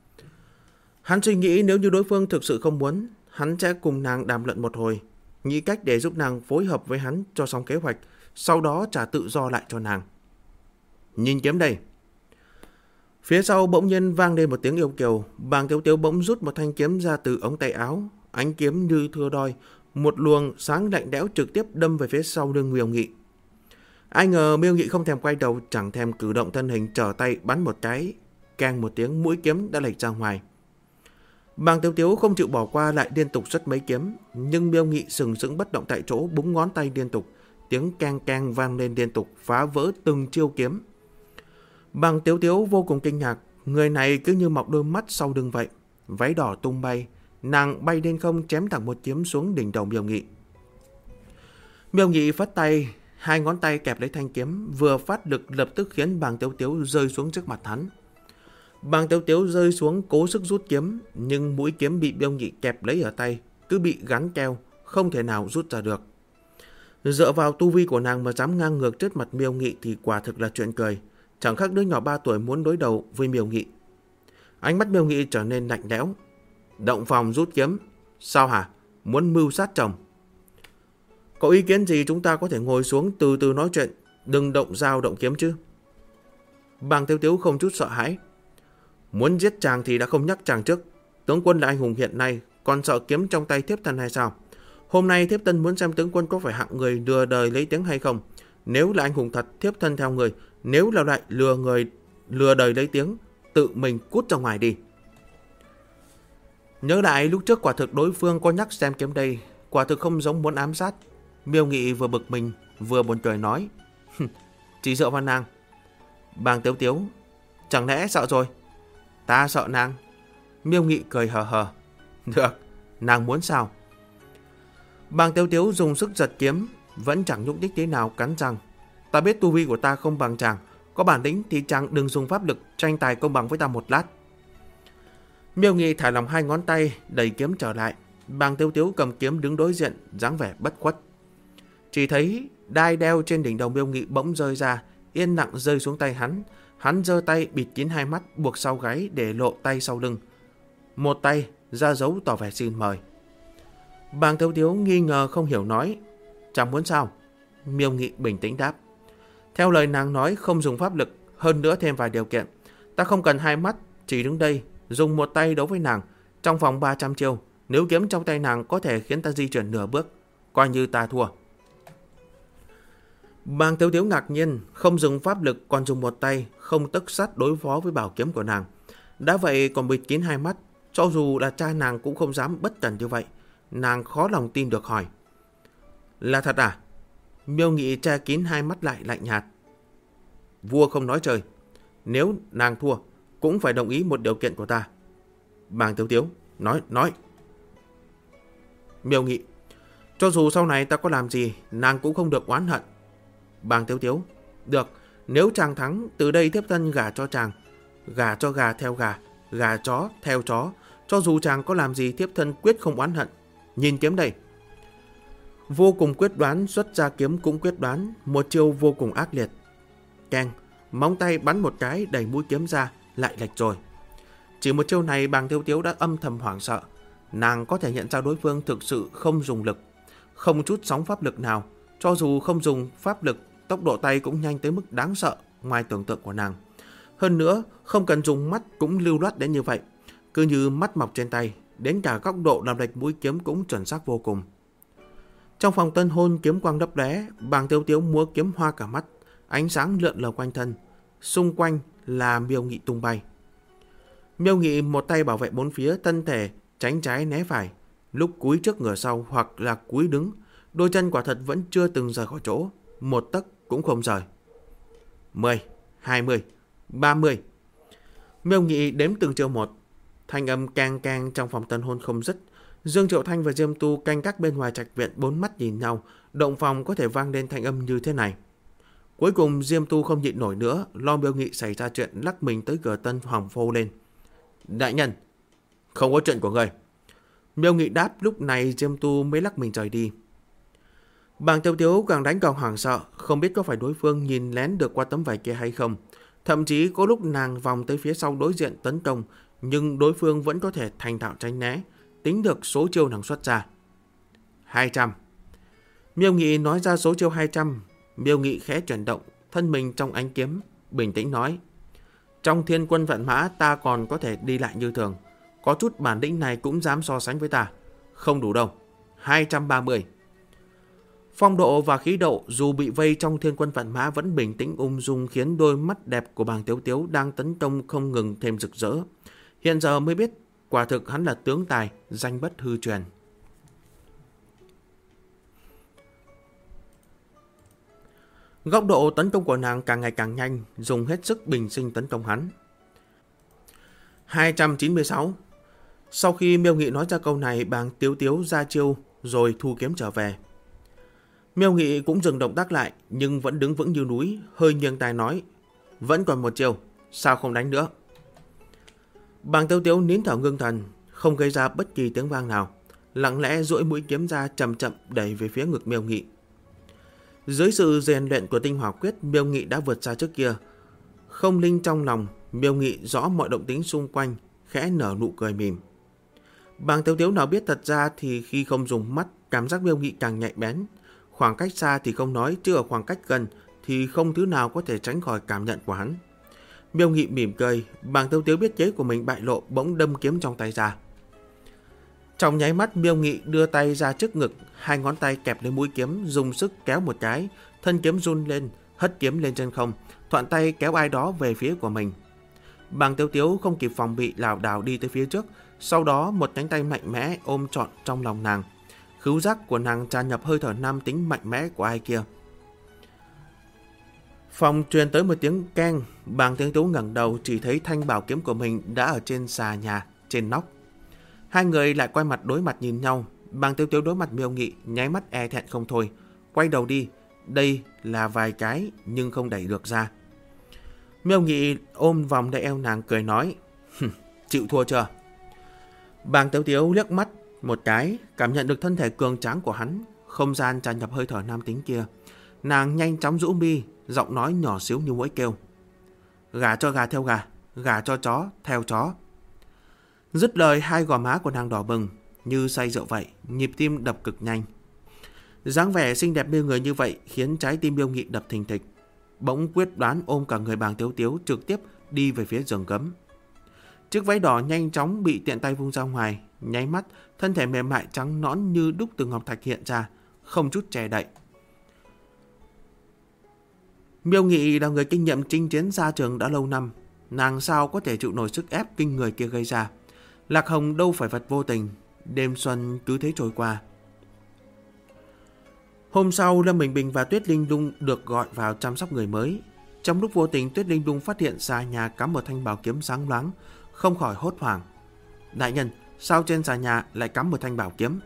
Hắn suy nghĩ nếu như đối phương thực sự không muốn, hắn sẽ cùng nàng đàm luận một hồi, nghĩ cách để giúp nàng phối hợp với hắn cho xong kế hoạch, sau đó trả tự do lại cho nàng. Nhìn kiếm đây. Phía sau bỗng nhiên vang lên một tiếng yêu kiều, Bàng Tiếu Tiếu bỗng rút một thanh kiếm ra từ ống tay áo, ánh kiếm như thưa đoi, một luồng sáng lạnh lẽo trực tiếp đâm về phía sau lưng Miêu Nghị. Ai ngờ Miêu Nghị không thèm quay đầu, chẳng thèm cử động thân hình, trở tay bắn một cái, keng một tiếng, mũi kiếm đã lệch ra ngoài. Bàng Tiếu Tiếu không chịu bỏ qua, lại liên tục xuất mấy kiếm, nhưng Miêu Nghị sừng sững bất động tại chỗ, búng ngón tay liên tục, tiếng keng keng vang lên liên tục, phá vỡ từng chiêu kiếm. Bàng Tiếu Tiếu vô cùng kinh ngạc, người này cứ như mọc đôi mắt sau lưng vậy. Váy đỏ tung bay, nàng bay lên không chém thẳng một kiếm xuống đỉnh đầu Miêu Nghị. Miêu Nghị phất tay, hai ngón tay kẹp lấy thanh kiếm, vừa phát lực lập tức khiến Bàng Tiếu Tiếu rơi xuống trước mặt hắn. Bàng Tiếu Tiếu rơi xuống cố sức rút kiếm, nhưng mũi kiếm bị Miêu Nghị kẹp lấy ở tay, cứ bị gắn keo, không thể nào rút ra được. Dựa vào tu vi của nàng mà dám ngang ngược trước mặt Miêu Nghị thì quả thực là chuyện cười, chẳng khác đứa nhỏ 3 tuổi muốn đối đầu với Miêu Nghị. Ánh mắt Miêu Nghị trở nên lạnh lẽo. Động phòng rút kiếm, sao hả? Muốn mưu sát chồng? Có ý kiến gì chúng ta có thể ngồi xuống từ từ nói chuyện, đừng động dao động kiếm chứ. Bàng Tiếu Tiếu không chút sợ hãi. Muốn giết chàng thì đã không nhắc chàng trước. Tướng quân là anh hùng hiện nay, còn sợ kiếm trong tay thiếp thân hay sao? Hôm nay thiếp thân muốn xem tướng quân có phải hạng người lừa đời lấy tiếng hay không. Nếu là anh hùng thật, thiếp thân theo người. Nếu là loại lừa đời lấy tiếng, tự mình cút ra ngoài đi. Nhớ lại lúc trước quả thực đối phương có nhắc xem kiếm đây, quả thực không giống muốn ám sát. Miêu Nghị vừa bực mình vừa buồn cười nói. Chỉ sợ vào nàng. Bàng Tiếu Tiếu, chẳng lẽ sợ rồi? Ta sợ nàng. Miêu Nghị cười hờ hờ. Được, nàng muốn sao? Bàng Tiếu Tiếu dùng sức giật kiếm, vẫn chẳng nhúc nhích thế nào, cắn răng. Ta biết tu vi của ta không bằng chàng, có bản lĩnh thì chàng đừng dùng pháp lực tranh tài công bằng với ta một lát. Miêu Nghị thả lỏng hai ngón tay, đẩy kiếm trở lại. Bàng Tiếu Tiếu cầm kiếm đứng đối diện, dáng vẻ bất khuất. Chỉ thấy đai đeo trên đỉnh đầu Miêu Nghị bỗng rơi ra, yên lặng rơi xuống tay hắn. Hắn giơ tay bịt kín hai mắt, buộc sau gáy để lộ tay sau lưng. Một tay ra dấu tỏ vẻ xin mời. Bàng Tiếu Tiếu nghi ngờ không hiểu nói. Chàng muốn sao? Miêu Nghị bình tĩnh đáp. Theo lời nàng nói không dùng pháp lực, hơn nữa thêm vài điều kiện. Ta không cần hai mắt, chỉ đứng đây, dùng một tay đấu với nàng. Trong vòng 300 chiêu, nếu kiếm trong tay nàng có thể khiến ta di chuyển nửa bước, coi như ta thua. Bàng Tiếu Tiếu ngạc nhiên, không dùng pháp lực còn dùng một tay, không tức sắt đối phó với bảo kiếm của nàng. Đã vậy còn bịt kín hai mắt, cho dù là cha nàng cũng không dám bất cẩn như vậy. Nàng khó lòng tin được hỏi. Là thật à? Miêu Nghị che kín hai mắt lại lạnh nhạt. Vua không nói trời, nếu nàng thua cũng phải đồng ý một điều kiện của ta. Bàng Tiếu Tiếu, nói. Miêu Nghị, cho dù sau này ta có làm gì, nàng cũng không được oán hận. Bàng Tiếu Tiếu, được, nếu chàng thắng, từ đây thiếp thân gả cho chàng. Gả cho gà theo gà, gà chó theo chó. Cho dù chàng có làm gì, thiếp thân quyết không oán hận. Nhìn kiếm đây. Vô cùng quyết đoán, xuất ra kiếm cũng quyết đoán, một chiêu vô cùng ác liệt. Keng, móng tay bắn một cái đẩy mũi kiếm ra, lại lệch rồi. Chỉ một chiêu này Bàng Tiếu Tiếu đã âm thầm hoảng sợ. Nàng có thể nhận ra đối phương thực sự không dùng lực, không chút sóng pháp lực nào. Cho dù không dùng pháp lực, tốc độ tay cũng nhanh tới mức đáng sợ ngoài tưởng tượng của nàng. Hơn nữa, không cần dùng mắt cũng lưu loát đến như vậy. Cứ như mắt mọc trên tay, đến cả góc độ làm lệch mũi kiếm cũng chuẩn xác vô cùng. Trong phòng tân hôn kiếm quang lấp lóe, Bàng Tiếu Tiếu múa kiếm hoa cả mắt, ánh sáng lượn lờ quanh thân. Xung quanh là Miêu Nghị tung bay. Miêu Nghị một tay bảo vệ bốn phía, thân thể tránh trái né phải, lúc cúi trước ngửa sau hoặc là cúi đứng, đôi chân quả thật vẫn chưa từng rời khỏi chỗ, một tấc cũng không rời. 10, 20, 30. Miêu Nghị đếm từng chiêu một. Thanh âm keng keng trong phòng tân hôn không dứt. Dương Triệu Thanh và Diêm Tu canh gác bên ngoài trạch viện, bốn mắt nhìn nhau, động phòng có thể vang lên thanh âm như thế này. Cuối cùng Diêm Tu không nhịn nổi nữa, lo Miêu Nghị xảy ra chuyện, lắc mình tới cửa tân phòng phô lên. Đại nhân, không có chuyện của người. Miêu Nghị đáp, lúc này Diêm Tu mới lắc mình rời đi. Bàng Tiếu Tiếu càng đánh càng hoảng sợ, không biết có phải đối phương nhìn lén được qua tấm vải kia hay không. Thậm chí có lúc nàng vòng tới phía sau đối diện tấn công, nhưng đối phương vẫn có thể thành thạo tránh né, tính được số chiêu nàng xuất ra. 200. Miêu Nghị nói ra số chiêu 200. Miêu Nghị khẽ chuyển động, thân mình trong ánh kiếm, bình tĩnh nói. Trong thiên quân vạn mã ta còn có thể đi lại như thường. Có chút bản lĩnh này cũng dám so sánh với ta. Không đủ đâu. 230. Phong độ và khí độ dù bị vây trong thiên quân vạn mã vẫn bình tĩnh ung dung, khiến đôi mắt đẹp của Bàng Tiếu Tiếu đang tấn công không ngừng thêm rực rỡ. Hiện giờ mới biết quả thực hắn là tướng tài, danh bất hư truyền. Góc độ tấn công của nàng càng ngày càng nhanh, dùng hết sức bình sinh tấn công hắn. 296. Sau khi Miêu Nghị nói ra câu này, Bàng Tiếu Tiếu ra chiêu rồi thu kiếm trở về. Miêu Nghị cũng dừng động tác lại, nhưng vẫn đứng vững như núi, hơi nghiêng tai nói. Vẫn còn một chiêu, sao không đánh nữa? Bàng Tiếu Tiếu nín thở ngưng thần, không gây ra bất kỳ tiếng vang nào, lặng lẽ duỗi mũi kiếm ra chậm chậm đẩy về phía ngực Miêu Nghị. Dưới sự rèn luyện của tinh hỏa quyết, Miêu Nghị đã vượt xa trước kia. Không linh trong lòng, Miêu Nghị rõ mọi động tĩnh xung quanh, khẽ nở nụ cười mỉm. Bàng Tiếu Tiếu nào biết thật ra thì khi không dùng mắt, cảm giác Miêu Nghị càng nhạy bén. Khoảng cách xa thì không nói, chứ ở khoảng cách gần thì không thứ nào có thể tránh khỏi cảm nhận của hắn. Miêu Nghị mỉm cười, Bàng Tiếu Tiếu biết kế của mình bại lộ, bỗng đâm kiếm trong tay ra. Trong nháy mắt, Miêu Nghị đưa tay ra trước ngực, hai ngón tay kẹp lấy mũi kiếm, dùng sức kéo một cái, thân kiếm run lên, hất kiếm lên trên không, thuận tay kéo ai đó về phía của mình. Bàng Tiếu Tiếu không kịp phòng bị, lảo đảo đi tới phía trước, sau đó một cánh tay mạnh mẽ ôm trọn trong lòng nàng. khứu giác của nàng tràn nhập hơi thở nam tính mạnh mẽ của ai kia. Phòng truyền tới một tiếng keng, Bàng Tiếu Tiếu ngẩng đầu chỉ thấy thanh bảo kiếm của mình đã ở trên xà nhà, trên nóc. Hai người lại quay mặt đối mặt nhìn nhau. Bàng Tiếu Tiếu đối mặt Miêu Nghị, nháy mắt e thẹn không thôi, quay đầu đi. Đây là vài cái nhưng không đẩy được ra. Miêu Nghị ôm vòng lấy eo nàng cười nói, chịu thua chưa? Bàng Tiếu Tiếu liếc mắt một cái, cảm nhận được thân thể cường tráng của hắn, không gian tràn nhập hơi thở nam tính kia. Nàng nhanh chóng rũ mi, giọng nói nhỏ xíu như mũi kêu, gà cho gà theo gà, gà cho chó theo chó. Dứt lời, hai gò má của nàng đỏ bừng như say rượu vậy, nhịp tim đập cực nhanh. Dáng vẻ xinh đẹp mê người như vậy khiến trái tim Miêu Nghị đập thình thịch. Bỗng quyết đoán ôm cả người Bàng Tiếu Tiếu trực tiếp đi về phía giường gấm. Chiếc váy đỏ nhanh chóng bị tiện tay vung ra ngoài, nháy mắt thân thể mềm mại trắng nõn như đúc từ ngọc thạch hiện ra, không chút che đậy. Miêu Nghị là người kinh nghiệm chinh chiến xa trường đã lâu năm, nàng sao có thể chịu nổi sức ép kinh người kia gây ra. Lạc Hồng đâu phải vật vô tình, đêm xuân cứ thế trôi qua. Hôm sau, Lâm Bình Bình và Tuyết Linh Lung được gọi vào chăm sóc người mới. Trong lúc vô tình, Tuyết Linh Lung phát hiện xà nhà cắm một thanh bảo kiếm sáng loáng, không khỏi hốt hoảng. Đại nhân, sao trên xà nhà lại cắm một thanh bảo kiếm?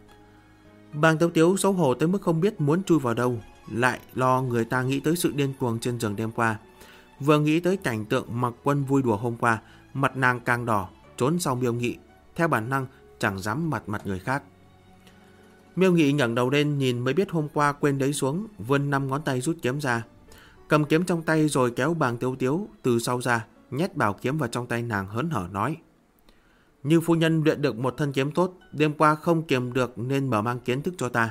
Bàng Tiếu Tiếu xấu hổ tới mức không biết muốn chui vào đâu, lại lo người ta nghĩ tới sự điên cuồng trên giường đêm qua. Vừa nghĩ tới cảnh tượng Mặc Quân vui đùa hôm qua, mặt nàng càng đỏ, trốn sau Miêu Nghị, theo bản năng chẳng dám mặt người khác. Miêu Nghị ngẩng đầu lên nhìn mới biết hôm qua quên lấy xuống, vươn 5 ngón tay rút kiếm ra, cầm kiếm trong tay rồi kéo Bàng Tiếu Tiếu từ sau ra, nhét bảo kiếm vào trong tay nàng hớn hở nói, như phu nhân luyện được một thân kiếm tốt, đêm qua không kiềm được nên mở mang kiến thức cho ta.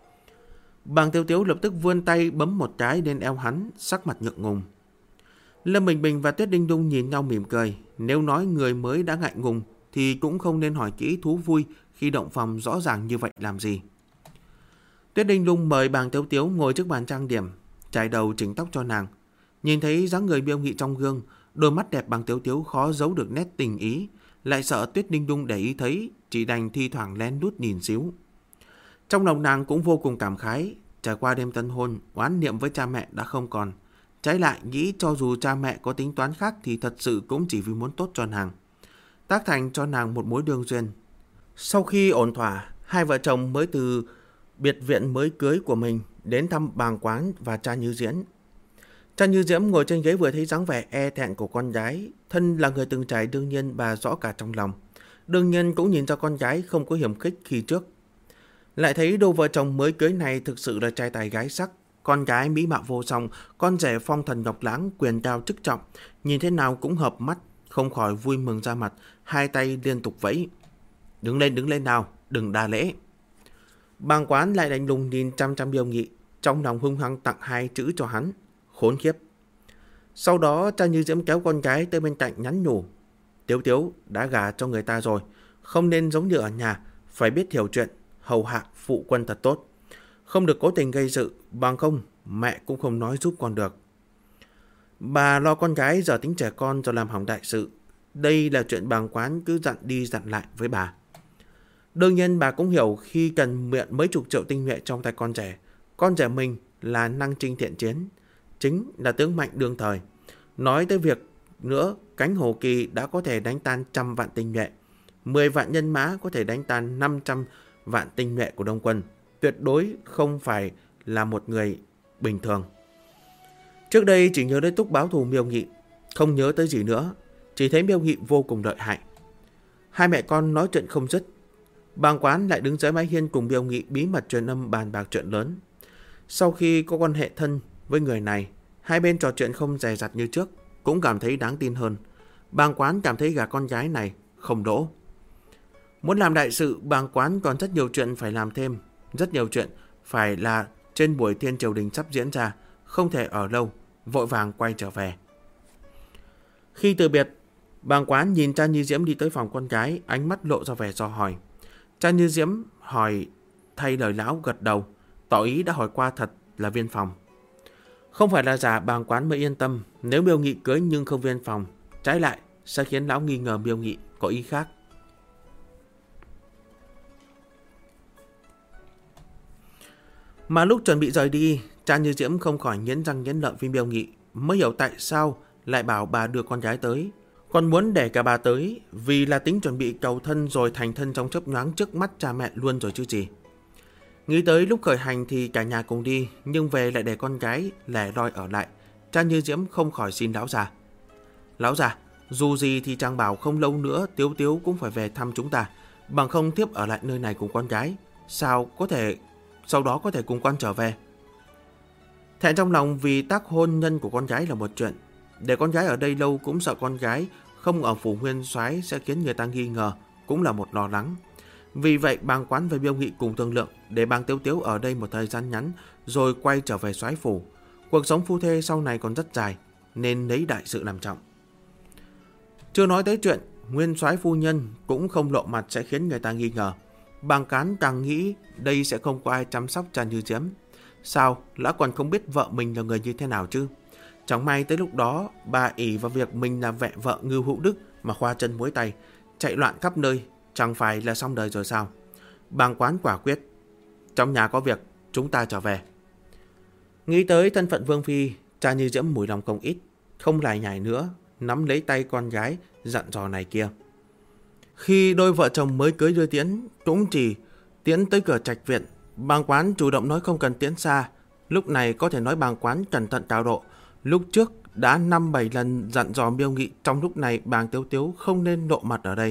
Bàng Tiếu Tiếu lập tức vươn tay bấm một cái lên eo hắn, sắc mặt ngượng ngùng. Lâm Bình Bình và Tuyết Linh Lung nhìn nhau mỉm cười, nếu nói người mới đã ngại ngùng thì cũng không nên hỏi kỹ thú vui khi động phòng rõ ràng như vậy làm gì. Tuyết Linh Lung mời Bàng Tiếu Tiếu ngồi trước bàn trang điểm, chải đầu chỉnh tóc cho nàng. Nhìn thấy dáng người Miêu Nghị trong gương, đôi mắt đẹp Bàng Tiếu Tiếu khó giấu được nét tình ý, lại sợ Tuyết Linh Lung để ý thấy, chỉ đành thi thoảng lén lút nhìn xíu. Trong lòng nàng cũng vô cùng cảm khái, trải qua đêm tân hôn, oán niệm với cha mẹ đã không còn. Trái lại nghĩ cho dù cha mẹ có tính toán khác thì thật sự cũng chỉ vì muốn tốt cho nàng, tác thành cho nàng một mối đương duyên. Sau khi ổn thỏa, hai vợ chồng mới từ biệt viện mới cưới của mình đến thăm Bàng Quán và cha Như Diễn. Cha Như Diễm ngồi trên ghế vừa thấy dáng vẻ e thẹn của con gái, thân là người từng trải đương nhiên bà rõ cả trong lòng. Đương nhiên cũng nhìn cho con gái không có hiểm khích khi trước. Lại thấy đôi vợ chồng mới cưới này thực sự là trai tài gái sắc, con gái mỹ mạo vô song, con rể phong thần ngọc lãng, quyền cao chức trọng, nhìn thế nào cũng hợp mắt, không khỏi vui mừng ra mặt, hai tay liên tục vẫy. Đứng lên nào, đừng đa lễ. Bàng Quán lại lạnh lùng nhìn chăm chăm Miêu Nghị, trong lòng hung hăng tặng hai chữ cho hắn, khốn khiếp. Sau đó cha Như Diễm kéo con gái tới bên cạnh nhắn nhủ, Tiếu Tiếu đã gả cho người ta rồi, không nên giống như ở nhà, phải biết hiểu chuyện, hầu hạ phụ quân thật tốt, không được cố tình gây sự, bằng không mẹ cũng không nói giúp con được. Bà lo con gái giờ tính trẻ con rồi làm hỏng đại sự, đây là chuyện Bàng Quán cứ dặn đi dặn lại với bà. Đương nhiên bà cũng hiểu khi cần mượn mấy chục triệu tinh nhuệ trong tay con rể mình là năng trinh thiện chiến, chính là tướng mạnh đương thời. Nói tới việc nữa, cánh Hồ Kỳ đã có thể đánh tan 100 vạn tinh nhuệ, 10 vạn nhân mã có thể đánh tan 500 vạn tinh nhuệ của Đông quân, tuyệt đối không phải là một người bình thường. Trước đây chỉ nhớ đến Túc báo thù Miêu Nghị, không nhớ tới gì nữa, chỉ thấy Miêu Nghị vô cùng lợi hại. Hai mẹ con nói chuyện không dứt. Bàng Quán lại đứng dưới mái hiên cùng Miêu Nghị bí mật truyền âm bàn bạc chuyện lớn. Sau khi có quan hệ thân với người này, hai bên trò chuyện không dè dặt như trước, cũng cảm thấy đáng tin hơn. Bàng Quán cảm thấy gả con gái này không đỗ. Muốn làm đại sự, Bàng Quán còn rất nhiều chuyện phải làm thêm, rất nhiều chuyện phải là trên buổi thiên triều đình sắp diễn ra, không thể ở lâu, vội vàng quay trở về. Khi từ biệt, Bàng Quán nhìn cha Như Diễm đi tới phòng con gái, ánh mắt lộ ra vẻ dò hỏi. Cha Như Diễm hỏi thay lời lão gật đầu, tỏ ý đã hỏi qua thật là viên phòng. Không phải là giả, Bàng Quán mới yên tâm, nếu Miêu Nghị cưới nhưng không viên phòng, trái lại sẽ khiến lão nghi ngờ Miêu Nghị có ý khác. Mà lúc chuẩn bị rời đi, cha Như Diễm không khỏi nghiến răng nghiến lợi với Miêu Nghị, mới hiểu tại sao lại bảo bà đưa con gái tới. Còn muốn để cả bà tới vì là tính chuẩn bị cầu thân rồi thành thân trong chớp nhoáng trước mắt cha mẹ luôn rồi chứ gì. Nghĩ tới lúc khởi hành thì cả nhà cùng đi, nhưng về lại để con gái lẻ loi ở lại. Cha Như Diễm không khỏi xin lão già. Lão già, dù gì thì chàng bảo không lâu nữa Tiếu Tiếu cũng phải về thăm chúng ta, bằng không tiếp ở lại nơi này cùng con gái, sau đó có thể cùng con trở về. Thẹn trong lòng vì tác hôn nhân của con gái là một chuyện, để con gái ở đây lâu cũng sợ con gái không ở phủ nguyên soái sẽ khiến người ta nghi ngờ, cũng là một lo lắng. Vì vậy bàng quán với Miêu Nghị cùng thương lượng để bàng Tiếu Tiếu ở đây một thời gian ngắn rồi quay trở về soái phủ. Cuộc sống phu thê sau này còn rất dài, nên lấy đại sự làm trọng. Chưa nói tới chuyện nguyên soái phu nhân cũng không lộ mặt sẽ khiến người ta nghi ngờ. Bàng Cán càng nghĩ đây sẽ không có ai chăm sóc cha Như Diễm. Sao lão còn không biết vợ mình là người như thế nào chứ? Chẳng may tới lúc đó bà ỷ vào việc mình là vợ Ngưu Hữu Đức mà khoa chân muối tay, chạy loạn khắp nơi, chẳng phải là xong đời rồi sao? Bàng Quán quả quyết, trong nhà có việc, chúng ta trở về. Nghĩ tới thân phận vương phi, cha Như Diễm mùi lòng không ít, không lải nhải nữa, nắm lấy tay con gái dặn dò này kia. Khi đôi vợ chồng mới cưới đưa tiễn, cũng chỉ tiễn tới cửa trạch viện, Bàng Quán chủ động nói không cần tiễn xa. Lúc này có thể nói Bàng Quán cẩn thận cao độ. Lúc trước đã 5-7 lần dặn dò Miêu Nghị, trong lúc này bàng Tiếu Tiếu không nên lộ mặt ở đây.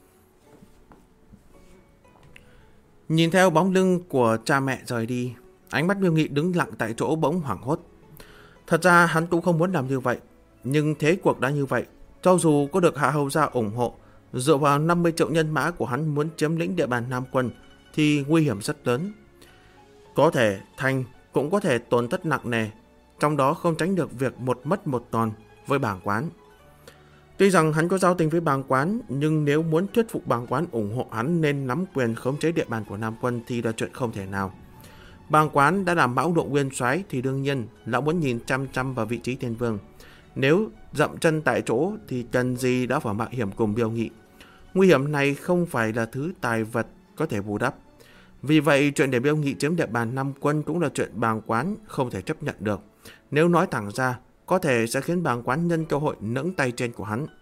Nhìn theo bóng lưng của cha mẹ rời đi, ánh mắt Miêu Nghị đứng lặng tại chỗ bỗng hoảng hốt. Thật ra hắn cũng không muốn làm như vậy, nhưng thế cuộc đã như vậy. Cho dù có được Hạ Hầu gia ủng hộ, dựa vào 50 triệu nhân mã của hắn muốn chiếm lĩnh địa bàn Nam Quân thì nguy hiểm rất lớn. Có thể thành, cũng có thể tổn thất nặng nề, trong đó không tránh được việc một mất một còn với Bàng Quán. Tuy rằng hắn có giao tình với Bàng Quán, nhưng nếu muốn thuyết phục Bàng Quán ủng hộ hắn nên nắm quyền khống chế địa bàn của Nam Quân thì là chuyện không thể nào. Bàng Quán đã làm mão độ nguyên soái thì đương nhiên lão muốn nhìn chăm chăm vào vị trí thiên vương. Nếu dậm chân tại chỗ thì cần gì đã phải mạo hiểm cùng Miêu Nghị. Nguy hiểm này không phải là thứ tài vật có thể bù đắp. Vì vậy chuyện để Miêu Nghị chiếm địa bàn Nam Quân cũng là chuyện Bàng Quán không thể chấp nhận được. Nếu nói thẳng ra, có thể sẽ khiến Bàng Quán nhân cơ hội nẫng tay trên của hắn.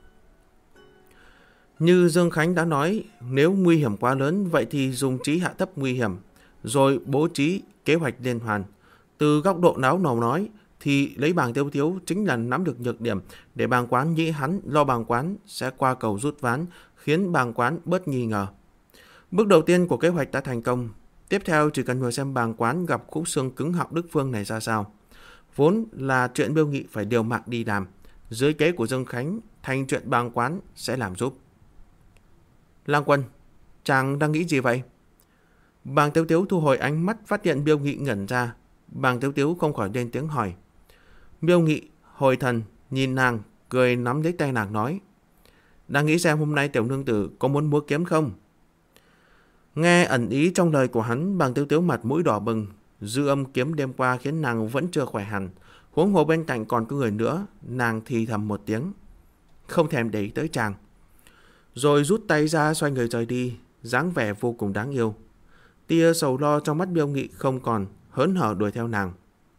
Như Dương Khánh đã nói, nếu nguy hiểm quá lớn, vậy thì dùng trí hạ thấp nguy hiểm, rồi bố trí kế hoạch liên hoàn. Từ góc độ nào nói, thì lấy bàng Tiếu Tiếu chính là nắm được nhược điểm để Bàng Quán nghĩ hắn lo Bàng Quán sẽ qua cầu rút ván, khiến Bàng Quán bớt nghi ngờ. Bước đầu tiên của kế hoạch đã thành công. Tiếp theo chỉ cần ngồi xem Bàng Quán gặp khúc xương cứng họng Đức Phương này ra sao. Vốn là chuyện Miêu Nghị phải điều mạng đi làm, dưới kế của Dương Khánh thành chuyện Bàng Quán sẽ làm giúp. Lang Quân, chàng đang nghĩ gì vậy? Bàng Tiếu Tiếu thu hồi ánh mắt phát hiện Miêu Nghị ngẩn ra. Bàng Tiếu Tiếu không khỏi lên tiếng hỏi. Miêu Nghị hồi thần nhìn nàng, cười nắm lấy tay nàng nói: đang nghĩ xem hôm nay tiểu nương tử có muốn múa kiếm không? Nghe ẩn ý trong lời của hắn, Bàng Tiếu Tiếu mặt mũi đỏ bừng. Dư âm kiếm đêm qua khiến nàng vẫn chưa khỏe hẳn, huống hồ bên cạnh còn có người nữa. Nàng thì thầm một tiếng, không thèm để ý tới chàng, rồi rút tay ra xoay người rời đi, dáng vẻ vô cùng đáng yêu. Tia sầu lo trong mắt Miêu Nghị không còn, hớn hở đuổi theo nàng.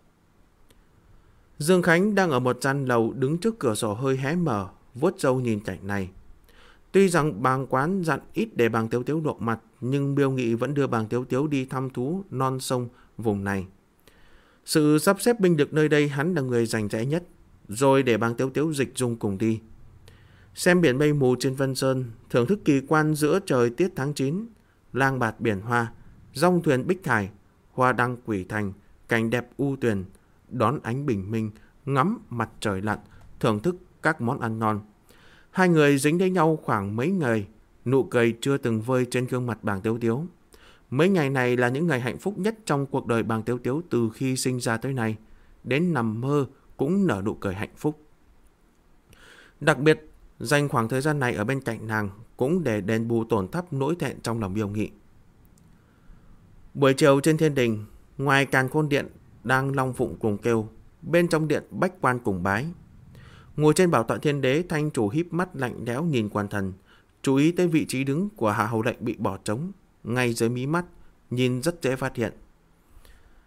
Dương Khánh đang ở một gian lầu đứng trước cửa sổ hơi hé mở, vuốt râu nhìn cảnh này. Tuy rằng Bàng Quán dặn ít để Bàng Tiếu Tiếu lộ mặt, nhưng Miêu Nghị vẫn đưa Bàng Tiếu Tiếu đi thăm thú non sông vùng này. Sự sắp xếp binh lực nơi đây hắn là người rành rẽ nhất, rồi để Bàng Tiếu Tiếu dịch dung cùng đi. Xem biển mây mù trên Vân Sơn, thưởng thức kỳ quan giữa trời tiết tháng 9, lang bạt biển hoa, dong thuyền bích thải, hoa đăng quỷ thành, cảnh đẹp u tuyền, đón ánh bình minh, ngắm mặt trời lặn, thưởng thức các món ăn ngon. Hai người dính lấy nhau khoảng mấy ngày, nụ cười chưa từng vơi trên gương mặt Bàng Tiếu Tiếu. Mấy ngày này là những ngày hạnh phúc nhất trong cuộc đời Bàng Tiếu Tiếu từ khi sinh ra tới nay. Đến nằm mơ cũng nở nụ cười hạnh phúc. Đặc biệt, dành khoảng thời gian này ở bên cạnh nàng cũng để đền bù tổn thất nỗi thẹn trong lòng Miêu Nghị. Buổi chiều trên thiên đình, ngoài Càn Khôn Điện đang long phụng cùng kêu, bên trong điện bách quan cùng bái. Ngồi trên bảo tọa thiên đế, thanh chủ híp mắt lạnh lẽo nhìn quan thần, chú ý tới vị trí đứng của hạ hầu lệnh bị bỏ trống ngay dưới mí mắt, nhìn rất dễ phát hiện.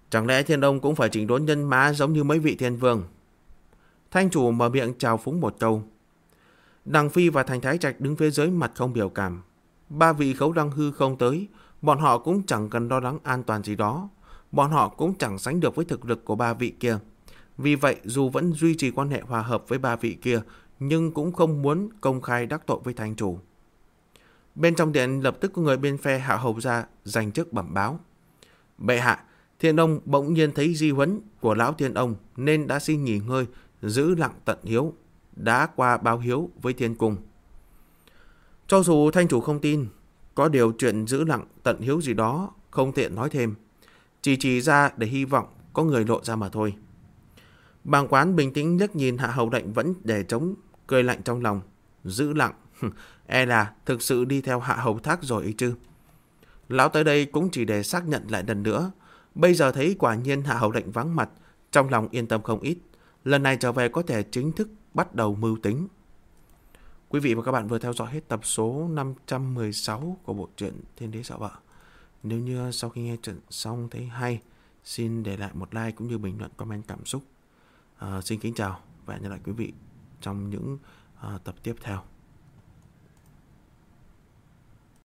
Chẳng lẽ Thiên Đông cũng phải chỉnh đốn nhân mã giống như mấy vị thiên vương? Thanh chủ mở miệng chào phúng một câu. Đằng Phi và Thành Thái Trạch đứng phía dưới mặt không biểu cảm. Ba vị Khấu Đăng hư không tới, bọn họ cũng chẳng cần lo lắng an toàn gì đó. Bọn họ cũng chẳng sánh được với thực lực của ba vị kia. Vì vậy dù vẫn duy trì quan hệ hòa hợp với ba vị kia, nhưng cũng không muốn công khai đắc tội với Thanh chủ. Bên trong điện lập tức có người bên phe Hạ Hầu ra giành chức bẩm báo. Bệ hạ, Thiên Ông bỗng nhiên thấy di huấn của lão Thiên Ông nên đã xin nghỉ ngơi, giữ lặng tận hiếu, đã qua báo hiếu với Thiên Cung. Cho dù Thanh chủ không tin, có điều chuyện giữ lặng tận hiếu gì đó không tiện nói thêm, chỉ ra để hy vọng có người lộ ra mà thôi. Bàng Quán bình tĩnh liếc nhìn Hạ Hầu Lệnh vẫn để trống, cười lạnh trong lòng. Giữ lặng, e là thực sự đi theo Hạ Hầu Thác rồi ấy chứ. Lão tới đây cũng chỉ để xác nhận lại lần nữa. Bây giờ thấy quả nhiên Hạ Hầu Lệnh vắng mặt, trong lòng yên tâm không ít. Lần này trở về có thể chính thức bắt đầu mưu tính. Quý vị và các bạn vừa theo dõi hết tập số 516 của bộ truyện Thiên Đế Sợ Vợ. Nếu như sau khi nghe chuyện xong thấy hay, xin để lại một like cũng như bình luận comment cảm xúc. Xin kính chào và hẹn gặp lại quý vị trong những tập tiếp theo.